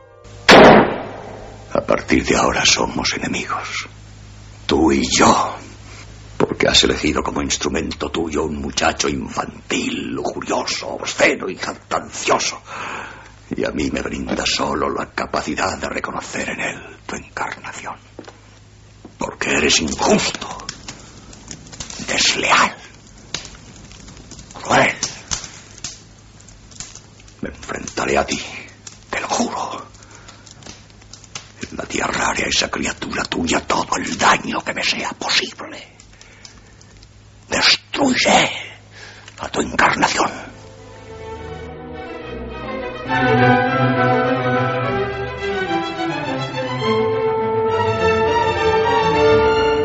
S18: A partir de ahora somos enemigos. Tú y yo. Porque has elegido como instrumento tuyo un muchacho infantil, lujurioso, obsceno y jactancioso. Y a mí me brinda solo la capacidad de reconocer en él tu encarnación. Porque eres injusto, desleal, cruel. Me enfrentaré a ti, te lo juro. En la tierra haré a esa criatura tuya todo el daño que me sea posible. Destruiré a tu encarnación.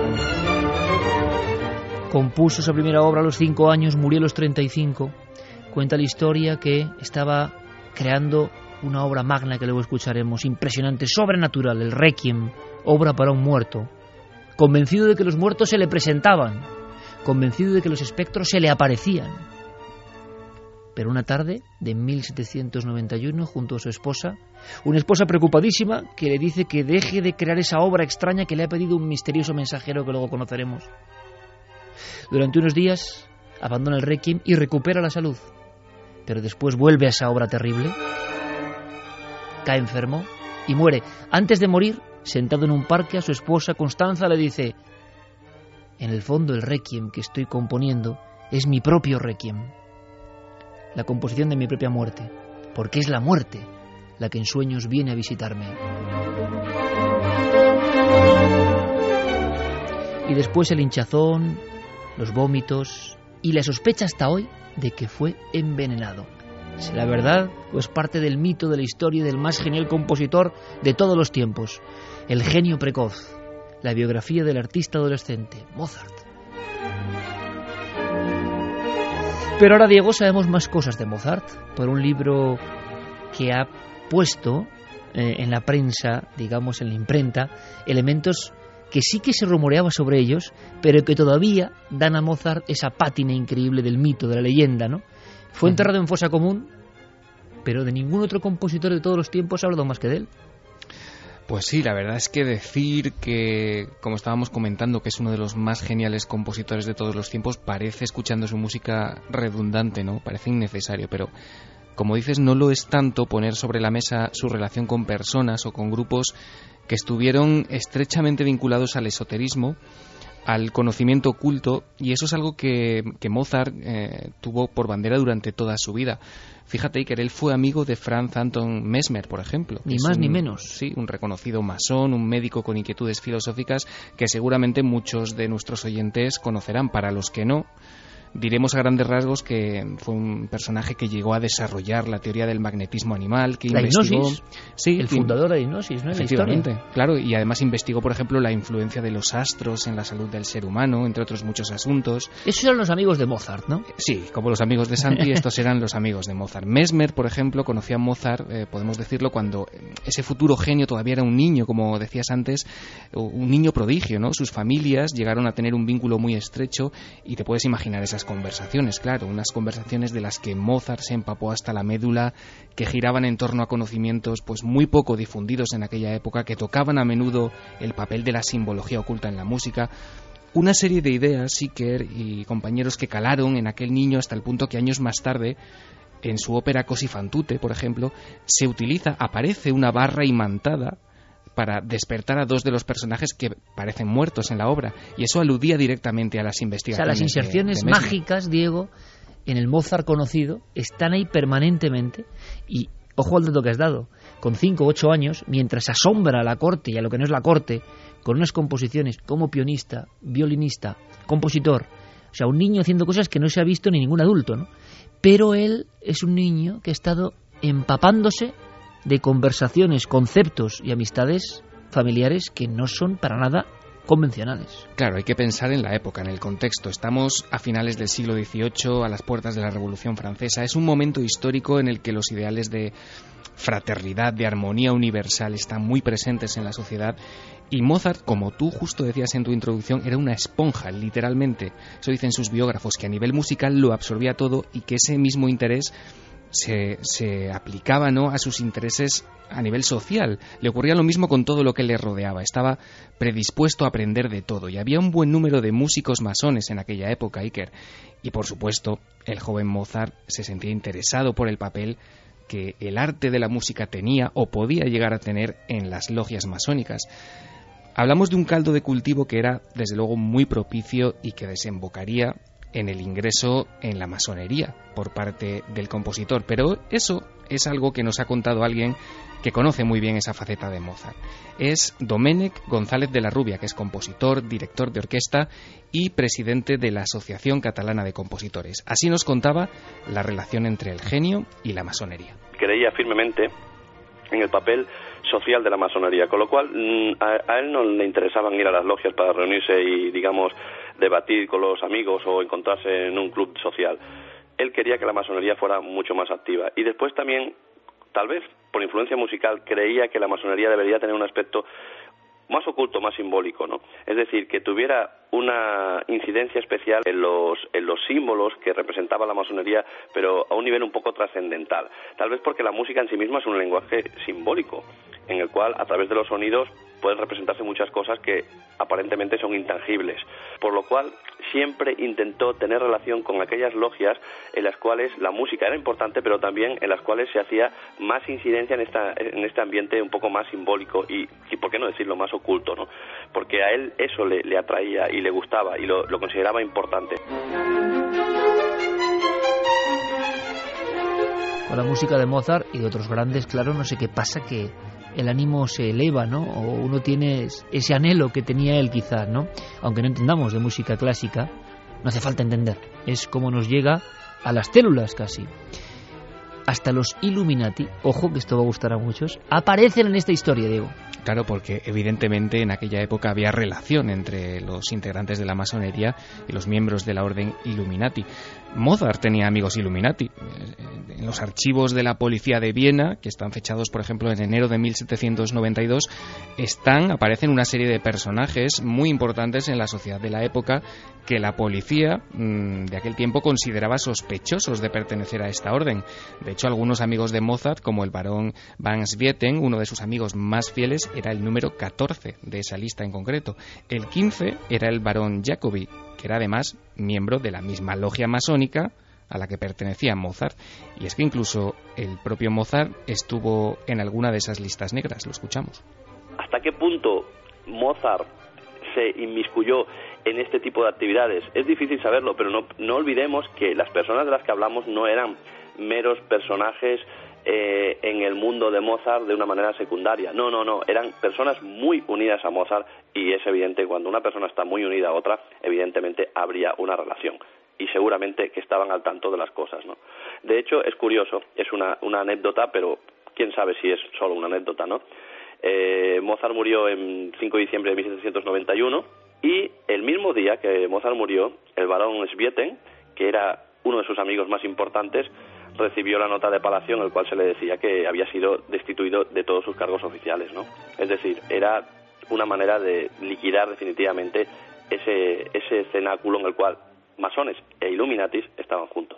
S2: Compuso su primera obra a los cinco años, murió a los treinta y cinco. cuenta la historia que estaba creando una obra magna que luego escucharemos, impresionante, sobrenatural, el Requiem, obra para un muerto, convencido de que los muertos se le presentaban, convencido de que los espectros se le aparecían. Pero una tarde de mil setecientos noventa y uno, junto a su esposa, una esposa preocupadísima que le dice que deje de crear esa obra extraña que le ha pedido un misterioso mensajero que luego conoceremos. Durante unos días abandona el Requiem y recupera la salud, pero después vuelve a esa obra terrible, cae enfermo y muere. Antes de morir, sentado en un parque, a su esposa Constanza le dice: en el fondo el Requiem que estoy componiendo es mi propio Requiem, la composición de mi propia muerte, porque es la muerte la que en sueños viene a visitarme. Y después el hinchazón, los vómitos y la sospecha hasta hoy de que fue envenenado. ¿Será verdad o es parte del mito de la historia del más genial compositor de todos los tiempos, el genio precoz, la biografía del artista adolescente, Mozart? Pero ahora, Diego, sabemos más cosas de Mozart por un libro que ha puesto eh, en la prensa, digamos en la imprenta, elementos que sí que se rumoreaba sobre ellos, pero que todavía dan a Mozart esa pátina increíble del mito, de la leyenda, ¿no? Fue enterrado en fosa común, pero de ningún otro compositor de todos los tiempos ha hablado más que de él.
S6: Pues sí, la verdad es que decir que, como estábamos comentando, que es uno de los más geniales compositores de todos los tiempos, parece, escuchando su música, redundante, ¿no? Parece innecesario, pero como dices, no lo es tanto poner sobre la mesa su relación con personas o con grupos que estuvieron estrechamente vinculados al esoterismo, al conocimiento oculto, y eso es algo que, que Mozart eh, tuvo por bandera durante toda su vida. Fíjate que él fue amigo de Franz Anton Mesmer, por ejemplo.
S2: Ni más
S6: un,
S2: ni menos.
S6: Sí, un reconocido masón, un médico con inquietudes filosóficas que seguramente muchos de nuestros oyentes conocerán. Para los que no, diremos a grandes rasgos que fue un personaje que llegó a desarrollar la teoría del magnetismo animal, que
S2: la
S6: investigó...
S2: hipnosis,
S6: sí,
S2: el fundador de la hipnosis, ¿no?
S6: Efectivamente, claro, y además investigó, por ejemplo, la influencia de los astros en la salud del ser humano, entre otros muchos asuntos.
S2: Esos eran los amigos de Mozart, ¿no?
S6: Sí, como los amigos de Santi, estos eran los amigos de Mozart. Mesmer, por ejemplo, conocía a Mozart, eh, podemos decirlo, cuando ese futuro genio todavía era un niño, como decías antes, un niño prodigio, ¿no? Sus familias llegaron a tener un vínculo muy estrecho y te puedes imaginar esas conversaciones. Claro, unas conversaciones de las que Mozart se empapó hasta la médula, que giraban en torno a conocimientos pues muy poco difundidos en aquella época, que tocaban a menudo el papel de la simbología oculta en la música. Una serie de ideas, Iker y compañeros, que calaron en aquel niño hasta el punto que años más tarde, en su ópera Così fan tutte, por ejemplo, se utiliza, aparece una barra imantada para despertar a dos de los personajes que parecen muertos en la obra, y eso aludía directamente a las investigaciones.
S2: O sea, las inserciones
S6: de, de
S2: mágicas, Diego, en el Mozart conocido, están ahí permanentemente, y ojo al dato que has dado, con cinco o ocho años, mientras asombra a la corte y a lo que no es la corte, con unas composiciones como pianista, violinista, compositor, o sea, un niño haciendo cosas que no se ha visto ni ningún adulto, ¿no? Pero él es un niño que ha estado empapándose de conversaciones, conceptos y amistades familiares que no son para nada convencionales.
S6: Claro, hay que pensar en la época, en el contexto. Estamos a finales del siglo dieciocho, a las puertas de la Revolución Francesa. Es un momento histórico en el que los ideales de fraternidad, de armonía universal están muy presentes en la sociedad, y Mozart, como tú justo decías en tu introducción, era una esponja, literalmente. Eso dicen sus biógrafos, que a nivel musical lo absorbía todo y que ese mismo interés Se, se aplicaba, ¿no?, a sus intereses a nivel social. Le ocurría lo mismo con todo lo que le rodeaba. Estaba predispuesto a aprender de todo, y había un buen número de músicos masones en aquella época, Iker. Y por supuesto, el joven Mozart se sentía interesado por el papel que el arte de la música tenía o podía llegar a tener en las logias masónicas. Hablamos de un caldo de cultivo que era, desde luego, muy propicio y que desembocaría en el ingreso en la masonería por parte del compositor. Pero eso es algo que nos ha contado alguien que conoce muy bien esa faceta de Mozart. Es Domènec González de la Rubia, que es compositor, director de orquesta y presidente de la Asociación Catalana de Compositores. Así nos contaba la relación entre el genio y la masonería.
S19: Creía firmemente en el papel social de la masonería, con lo cual a, a él no le interesaban ir a las logias para reunirse y, digamos, debatir con los amigos o encontrarse en un club social. él quería que la masonería fuera mucho más activa. Y después también, tal vez por influencia musical, creía que la masonería debería tener un aspecto más oculto, más simbólico, ¿no? Es decir, que tuviera una incidencia especial en los en los símbolos que representaba la masonería, pero a un nivel un poco trascendental. Tal vez porque la música en sí misma es un lenguaje simbólico, en el cual, a través de los sonidos, pueden representarse muchas cosas que aparentemente son intangibles. Por lo cual, siempre intentó tener relación con aquellas logias en las cuales la música era importante, pero también en las cuales se hacía más incidencia en esta en este ambiente un poco más simbólico y, y por qué no decirlo, más oculto, ¿no? Porque a él eso le, le atraía y le gustaba y lo, lo consideraba importante.
S2: Con la música de Mozart y de otros grandes, claro, no sé qué pasa, que el ánimo se eleva, ¿no? O uno tiene ese anhelo que tenía él quizás, ¿no? Aunque no entendamos de música clásica, no hace falta entender. Es como nos llega a las células casi. Hasta los Illuminati, ojo que esto va a gustar a muchos, aparecen en esta historia, Diego.
S6: Claro, porque evidentemente en aquella época había relación entre los integrantes de la masonería y los miembros de la orden Illuminati. Mozart tenía amigos Illuminati. En los archivos de la policía de Viena, que están fechados, por ejemplo, en enero de mil setecientos noventa y dos, están, aparecen una serie de personajes muy importantes en la sociedad de la época que la policía mmm, de aquel tiempo consideraba sospechosos de pertenecer a esta orden. De hecho, algunos amigos de Mozart, como el barón Van Swieten, uno de sus amigos más fieles, era el número catorce de esa lista en concreto. El quince era el barón Jacobi, que era además miembro de la misma logia masónica a la que pertenecía Mozart. Y es que incluso el propio Mozart estuvo en alguna de esas listas negras. Lo escuchamos.
S19: ¿Hasta qué punto Mozart se inmiscuyó en este tipo de actividades? Es difícil saberlo, pero no, no olvidemos que las personas de las que hablamos no eran meros personajes eh, en el mundo de Mozart de una manera secundaria. No, no, no. Eran personas muy unidas a Mozart y es evidente, cuando una persona está muy unida a otra, evidentemente habría una relación. Y seguramente que estaban al tanto de las cosas, ¿no? De hecho, es curioso, es una, una anécdota, pero quién sabe si es solo una anécdota, ¿no? Eh, Mozart murió en cinco de diciembre de mil setecientos noventa y uno y el mismo día que Mozart murió, el barón Swieten, que era uno de sus amigos más importantes, recibió la nota de palacio en el cual se le decía que había sido destituido de todos sus cargos oficiales, ¿no? Es decir, era una manera de liquidar definitivamente ese, ese cenáculo en el cual masones e Illuminatis estaban juntos.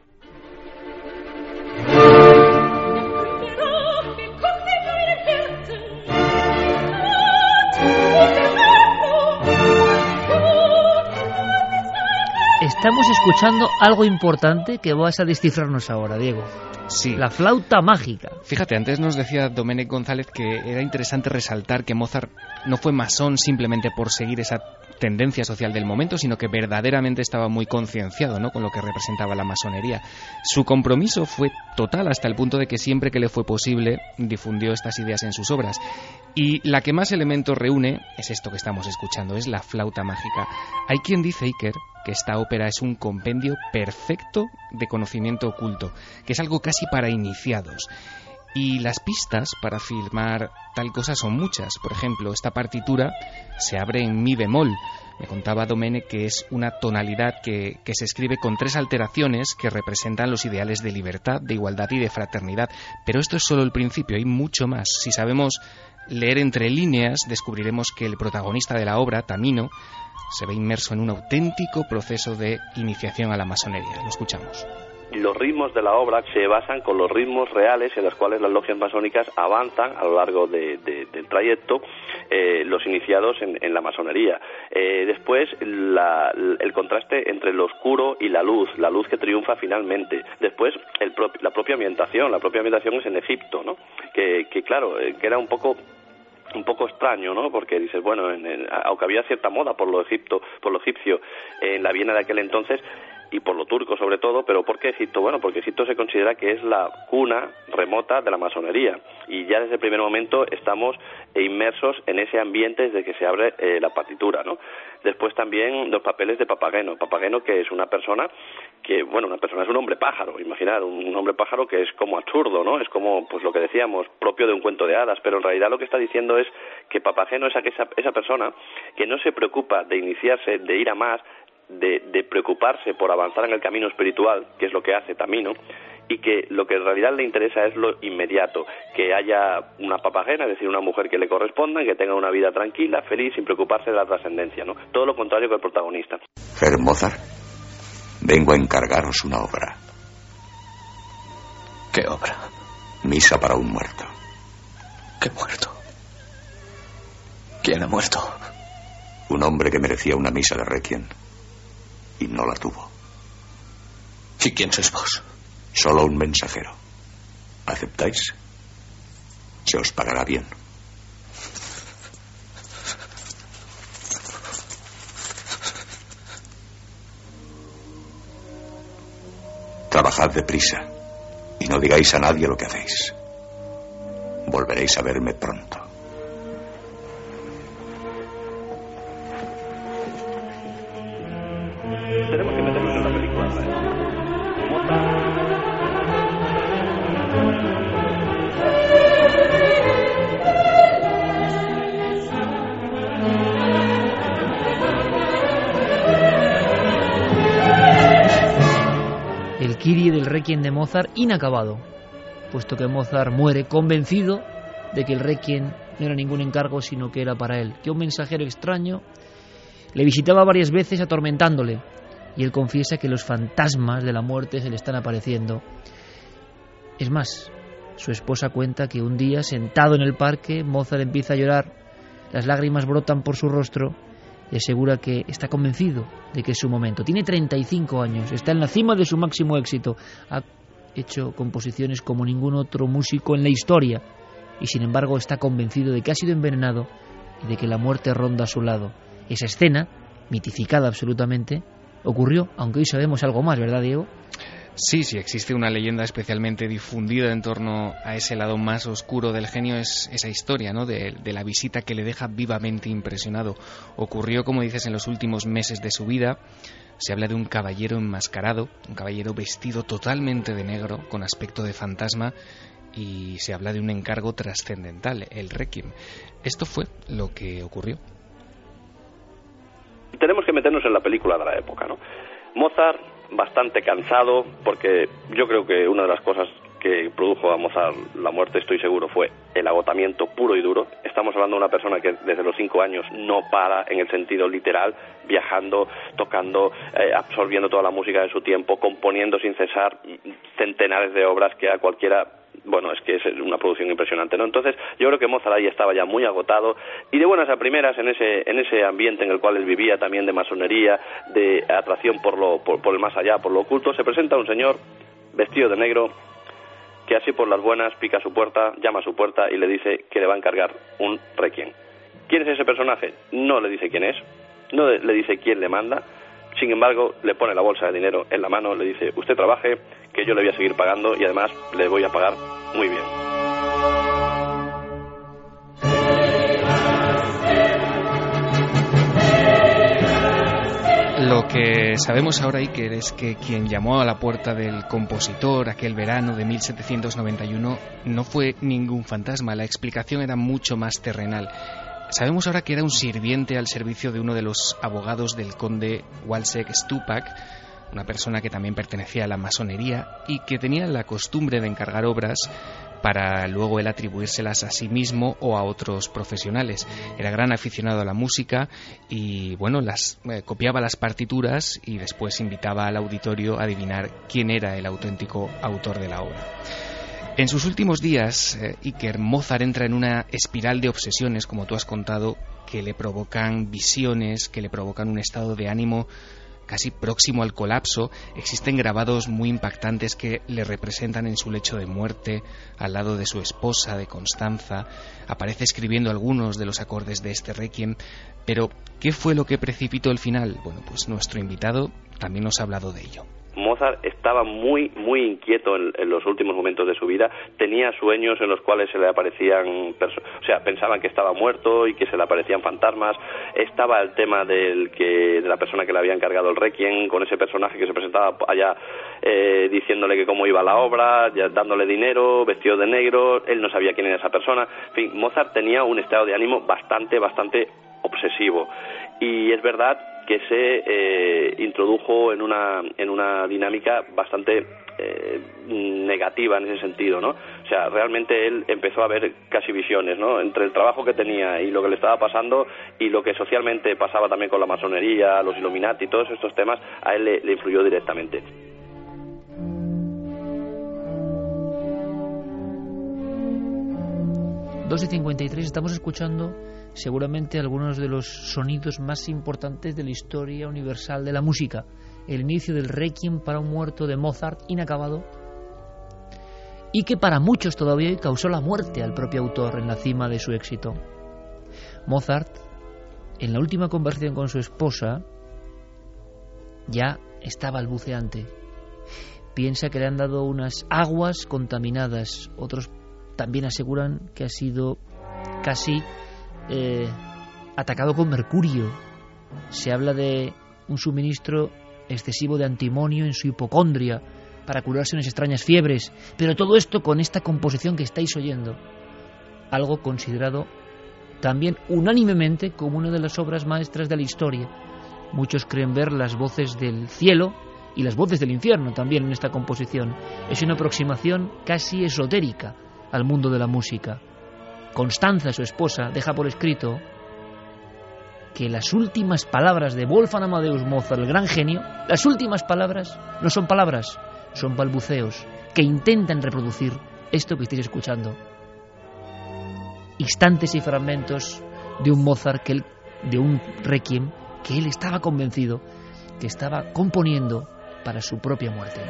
S2: Estamos escuchando algo importante que vas a descifrarnos ahora, Diego.
S6: Sí.
S2: La flauta mágica.
S6: Fíjate, antes nos decía Domènech González que era interesante resaltar que Mozart no fue masón simplemente por seguir esa tendencia social del momento, sino que verdaderamente estaba muy concienciado, ¿no?, con lo que representaba la masonería. Su compromiso fue total hasta el punto de que siempre que le fue posible difundió estas ideas en sus obras. Y la que más elementos reúne es esto que estamos escuchando, es la flauta mágica. Hay quien dice, Iker, que esta ópera es un compendio perfecto de conocimiento oculto, que es algo casi para iniciados. Y las pistas para filmar tal cosa son muchas. Por ejemplo, esta partitura se abre en mi bemol. Me contaba Domènech que es una tonalidad que, que se escribe con tres alteraciones que representan los ideales de libertad, de igualdad y de fraternidad. Pero esto es solo el principio, hay mucho más. Si sabemos leer entre líneas, descubriremos que el protagonista de la obra, Tamino, se ve inmerso en un auténtico proceso de iniciación a la masonería. Lo escuchamos.
S19: Los ritmos de la obra se basan con los ritmos reales en los cuales las logias masónicas avanzan a lo largo de, de, del trayecto, eh, los iniciados en, en la masonería. Eh, después, la, el contraste entre lo oscuro y la luz, la luz que triunfa finalmente. Después, el pro, la propia ambientación, la propia ambientación es en Egipto, ¿no? Que, que claro, que era un poco... un poco extraño, ¿no? Porque dices, bueno, en, en, aunque había cierta moda por lo egipto, por lo egipcio en la Viena de aquel entonces y por lo turco sobre todo, pero ¿por qué Egipto? Bueno, porque Egipto se considera que es la cuna remota de la masonería y ya desde el primer momento estamos inmersos en ese ambiente desde que se abre eh, la partitura, ¿no? Después también los papeles de Papageno, Papageno que es una persona que, bueno, una persona es un hombre pájaro, imaginar, un hombre pájaro que es como absurdo, ¿no? Es como, pues lo que decíamos, propio de un cuento de hadas, pero en realidad lo que está diciendo es que Papageno es esa, esa persona que no se preocupa de iniciarse, de ir a más, de, de preocuparse por avanzar en el camino espiritual, que es lo que hace Tamino, y que lo que en realidad le interesa es lo inmediato, que haya una papagena, es decir, una mujer que le corresponda, que tenga una vida tranquila, feliz, sin preocuparse de la trascendencia, ¿no? Todo lo contrario que el protagonista.
S18: Herr Mozart, vengo a encargaros una obra.
S20: ¿Qué obra?
S18: Misa para un muerto.
S20: ¿Qué muerto? ¿Quién ha muerto?
S18: Un hombre que merecía una misa de requiem y no la tuvo.
S20: ¿Y quién sois vos?
S18: Solo un mensajero. ¿Aceptáis? Se os pagará bien. Trabajad deprisa y no digáis a nadie lo que hacéis. Volveréis a verme pronto.
S19: Tenemos que meternos en la película.
S2: El Kyrie del Requiem de Mozart inacabado, puesto que Mozart muere convencido de que el Requiem no era ningún encargo, sino que era para él, que un mensajero extraño le visitaba varias veces atormentándole, y él confiesa que los fantasmas de la muerte se le están apareciendo. Es más, su esposa cuenta que un día, sentado en el parque, Mozart empieza a llorar, las lágrimas brotan por su rostro y asegura que está convencido de que es su momento. Tiene treinta y cinco años, está en la cima de su máximo éxito, ha hecho composiciones como ningún otro músico en la historia y sin embargo está convencido de que ha sido envenenado y de que la muerte ronda a su lado. Esa escena, mitificada absolutamente, ocurrió, aunque hoy sabemos algo más, ¿verdad, Diego?
S6: Sí, sí, existe una leyenda especialmente difundida en torno a ese lado más oscuro del genio, es esa historia, ¿no?, de, de la visita que le deja vivamente impresionado. Ocurrió, como dices, en los últimos meses de su vida. Se habla de un caballero enmascarado, un caballero vestido totalmente de negro, con aspecto de fantasma, y se habla de un encargo trascendental, el Requiem. Esto fue lo que ocurrió.
S19: Tenemos que meternos en la película de la época, ¿no? Mozart, bastante cansado, porque yo creo que una de las cosas que produjo a Mozart la muerte, estoy seguro, fue el agotamiento puro y duro. Estamos hablando de una persona que desde los cinco años no para en el sentido literal, viajando, tocando, eh, absorbiendo toda la música de su tiempo, componiendo sin cesar centenares de obras que a cualquiera... Bueno, es que es una producción impresionante, ¿no? Entonces, yo creo que Mozart ahí estaba ya muy agotado y de buenas a primeras en ese en ese ambiente en el cual él vivía, también de masonería, de atracción por lo por, por el más allá, por lo oculto, se presenta un señor vestido de negro que así por las buenas pica a su puerta, llama a su puerta y le dice que le va a encargar un requiem. ¿Quién es ese personaje? No le dice quién es, no le dice quién le manda. Sin embargo, le pone la bolsa de dinero en la mano, le dice, usted trabaje, que yo le voy a seguir pagando y además le voy a pagar muy bien.
S6: Lo que sabemos ahora, Iker, es que quien llamó a la puerta del compositor aquel verano de mil setecientos noventa y uno no fue ningún fantasma, la explicación era mucho más terrenal. Sabemos ahora que era un sirviente al servicio de uno de los abogados del conde Walsek Stupak, una persona que también pertenecía a la masonería y que tenía la costumbre de encargar obras para luego él atribuírselas a sí mismo o a otros profesionales. Era gran aficionado a la música y, bueno, las eh, copiaba las partituras y después invitaba al auditorio a adivinar quién era el auténtico autor de la obra. En sus últimos días, eh, Iker, Mozart entra en una espiral de obsesiones, como tú has contado, que le provocan visiones, que le provocan un estado de ánimo casi próximo al colapso. Existen grabados muy impactantes que le representan en su lecho de muerte, al lado de su esposa, de Constanza. Aparece escribiendo algunos de los acordes de este Requiem. Pero, ¿qué fue lo que precipitó el final? Bueno, pues nuestro invitado también nos ha hablado de ello.
S19: Mozart estaba muy, muy inquieto en, en los últimos momentos de su vida. Tenía sueños en los cuales se le aparecían, o sea, pensaban que estaba muerto y que se le aparecían fantasmas. Estaba el tema del que de la persona que le había encargado el Requiem, con ese personaje que se presentaba allá eh, diciéndole que cómo iba la obra, ya dándole dinero, vestido de negro. Él no sabía quién era esa persona. En fin, Mozart tenía un estado de ánimo bastante, bastante obsesivo. Y es verdad que se eh, introdujo en una en una dinámica bastante eh, negativa en ese sentido, ¿no? O sea, realmente él empezó a ver casi visiones, ¿no? Entre el trabajo que tenía y lo que le estaba pasando y lo que socialmente pasaba también con la masonería, los Illuminati, todos estos temas, a él le, le influyó directamente.
S2: dos y cincuenta y tres, estamos escuchando seguramente algunos de los sonidos más importantes de la historia universal de la música. El inicio del Requiem para un muerto de Mozart, inacabado, y que para muchos todavía causó la muerte al propio autor en la cima de su éxito. Mozart, en la última conversación con su esposa, ya está balbuceante. Piensa que le han dado unas aguas contaminadas. Otros también aseguran que ha sido casi eh, atacado con mercurio. Se habla de un suministro excesivo de antimonio en su hipocondria para curarse unas extrañas fiebres, pero todo esto con esta composición que estáis oyendo, algo considerado también unánimemente como una de las obras maestras de la historia. Muchos creen ver las voces del cielo y las voces del infierno también en esta composición. Es una aproximación casi esotérica al mundo de la música. Constanza, su esposa, deja por escrito que las últimas palabras de Wolfgang Amadeus Mozart, el gran genio, las últimas palabras no son palabras, son balbuceos que intentan reproducir esto que estáis escuchando. Instantes y fragmentos de un Mozart, que él, de un Requiem, que él estaba convencido que estaba componiendo para su propia muerte.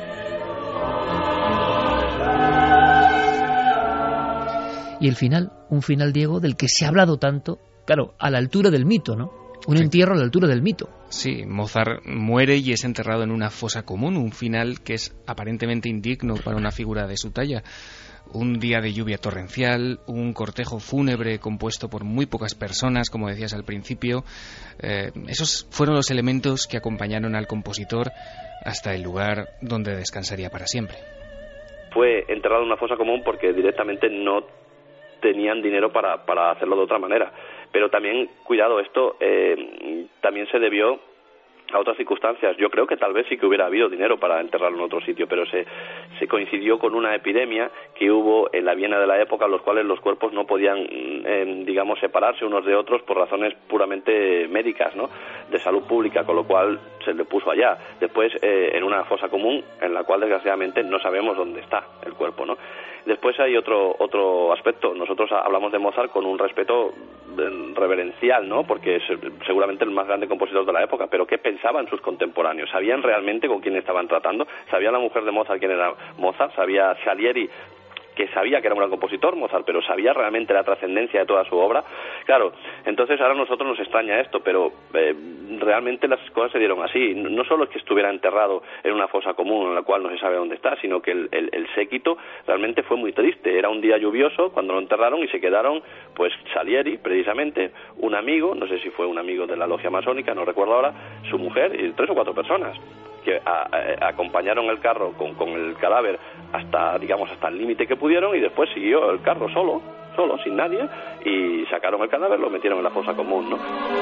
S2: Y el final, un final, Diego, del que se ha hablado tanto, claro, a la altura del mito, ¿no? Un sí. entierro a la altura del mito.
S6: Sí, Mozart muere y es enterrado en una fosa común, un final que es aparentemente indigno para una figura de su talla. Un día de lluvia torrencial, un cortejo fúnebre compuesto por muy pocas personas, como decías al principio. Eh, esos fueron los elementos que acompañaron al compositor hasta el lugar donde descansaría para siempre.
S19: Fue enterrado en una fosa común porque directamente no tenían dinero para, para hacerlo de otra manera. Pero también, cuidado, esto eh, también se debió a otras circunstancias. Yo creo que tal vez sí que hubiera habido dinero para enterrarlo en otro sitio, pero se, se coincidió con una epidemia que hubo en la Viena de la época, en los cuales los cuerpos no podían, eh, digamos, separarse unos de otros por razones puramente médicas, ¿no?, de salud pública, con lo cual se le puso allá. Después, eh, en una fosa común, en la cual desgraciadamente no sabemos dónde está el cuerpo, ¿no? Después hay otro otro aspecto. Nosotros hablamos de Mozart con un respeto reverencial, ¿no?, porque es seguramente el más grande compositor de la época, pero ¿qué pensaban sus contemporáneos? ¿Sabían realmente con quién estaban tratando? ¿Sabía la mujer de Mozart quién era Mozart? ¿Sabía Salieri, que sabía que era un gran compositor, Mozart, pero sabía realmente la trascendencia de toda su obra? Claro, entonces ahora a nosotros nos extraña esto, pero eh, realmente las cosas se dieron así. No solo es que estuviera enterrado en una fosa común en la cual no se sabe dónde está, sino que el, el, el séquito realmente fue muy triste. Era un día lluvioso cuando lo enterraron y se quedaron, pues, Salieri, precisamente, un amigo, no sé si fue un amigo de la logia masónica, no recuerdo ahora, su mujer y tres o cuatro personas que a, a, acompañaron el carro con, con el cadáver hasta, digamos, hasta el límite que pudieron, y después siguió el carro solo, solo, sin nadie, y sacaron el cadáver, lo metieron en la fosa común, ¿no?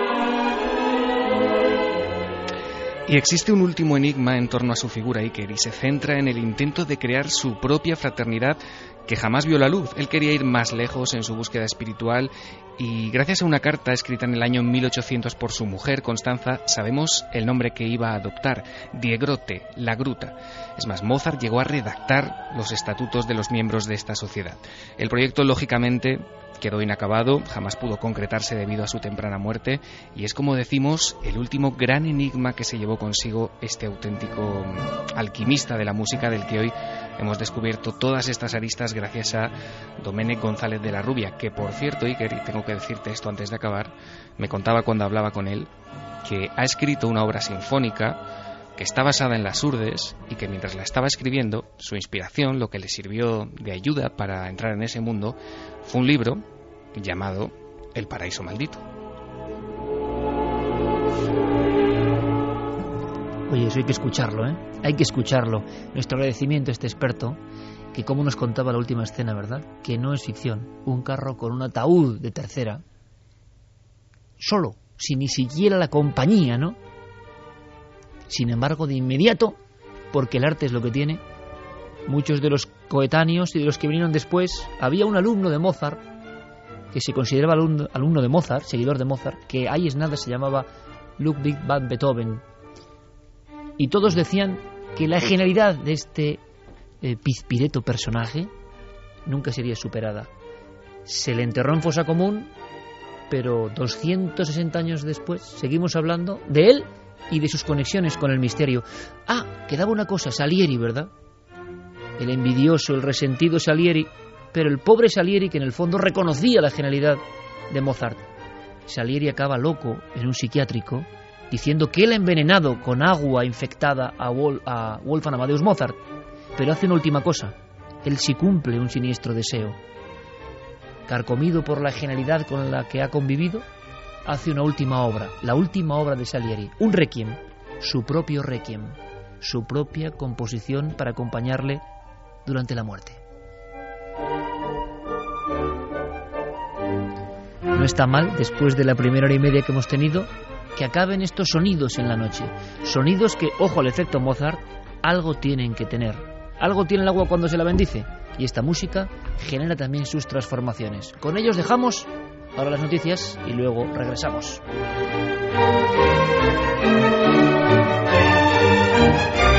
S6: Y existe un último enigma en torno a su figura, Iker, y se centra en el intento de crear su propia fraternidad que jamás vio la luz. Él quería ir más lejos en su búsqueda espiritual y gracias a una carta escrita en el año mil ochocientos por su mujer, Constanza, sabemos el nombre que iba a adoptar: Die Grotte, la gruta. Es más, Mozart llegó a redactar los estatutos de los miembros de esta sociedad. El proyecto, lógicamente, quedó inacabado, jamás pudo concretarse debido a su temprana muerte, y es, como decimos, el último gran enigma que se llevó consigo este auténtico alquimista de la música, del que hoy hemos descubierto todas estas aristas gracias a Domènec González de la Rubia, que, por cierto, Iker, y tengo que decirte esto antes de acabar, me contaba cuando hablaba con él que ha escrito una obra sinfónica que está basada en las Urdes y que mientras la estaba escribiendo, su inspiración, lo que le sirvió de ayuda para entrar en ese mundo, fue un libro llamado El paraíso maldito.
S2: Oye, eso hay que escucharlo, ¿eh? Hay que escucharlo. Nuestro agradecimiento a este experto, que como nos contaba la última escena, ¿verdad?, que no es ficción. Un carro con un ataúd de tercera, solo, sin ni siquiera la compañía, ¿no?, Sin embargo, de inmediato, porque el arte es lo que tiene, muchos de los coetáneos y de los que vinieron después, había un alumno de Mozart, que se consideraba alumno, alumno de Mozart, seguidor de Mozart, que ahí es nada se llamaba Ludwig van Beethoven. Y todos decían que la genialidad de este eh, pizpireto personaje nunca sería superada. Se le enterró en fosa común, pero doscientos sesenta años después seguimos hablando de él y de sus conexiones con el misterio. Ah, quedaba una cosa, Salieri, ¿verdad? El envidioso, el resentido Salieri, pero el pobre Salieri que en el fondo reconocía la genialidad de Mozart. Salieri acaba loco en un psiquiátrico diciendo que él ha envenenado con agua infectada a, Wol- a Wolfgang Amadeus Mozart, pero hace una última cosa, él sí cumple un siniestro deseo. Carcomido por la genialidad con la que ha convivido, hace una última obra, la última obra de Salieri, un requiem, su propio requiem, su propia composición para acompañarle durante la muerte. No está mal, después de la primera hora y media que hemos tenido, que acaben estos sonidos en la noche. Sonidos que, ojo al efecto Mozart, algo tienen que tener. Algo tiene el agua cuando se la bendice. Y esta música genera también sus transformaciones. Con ellos dejamos ahora las noticias y luego regresamos.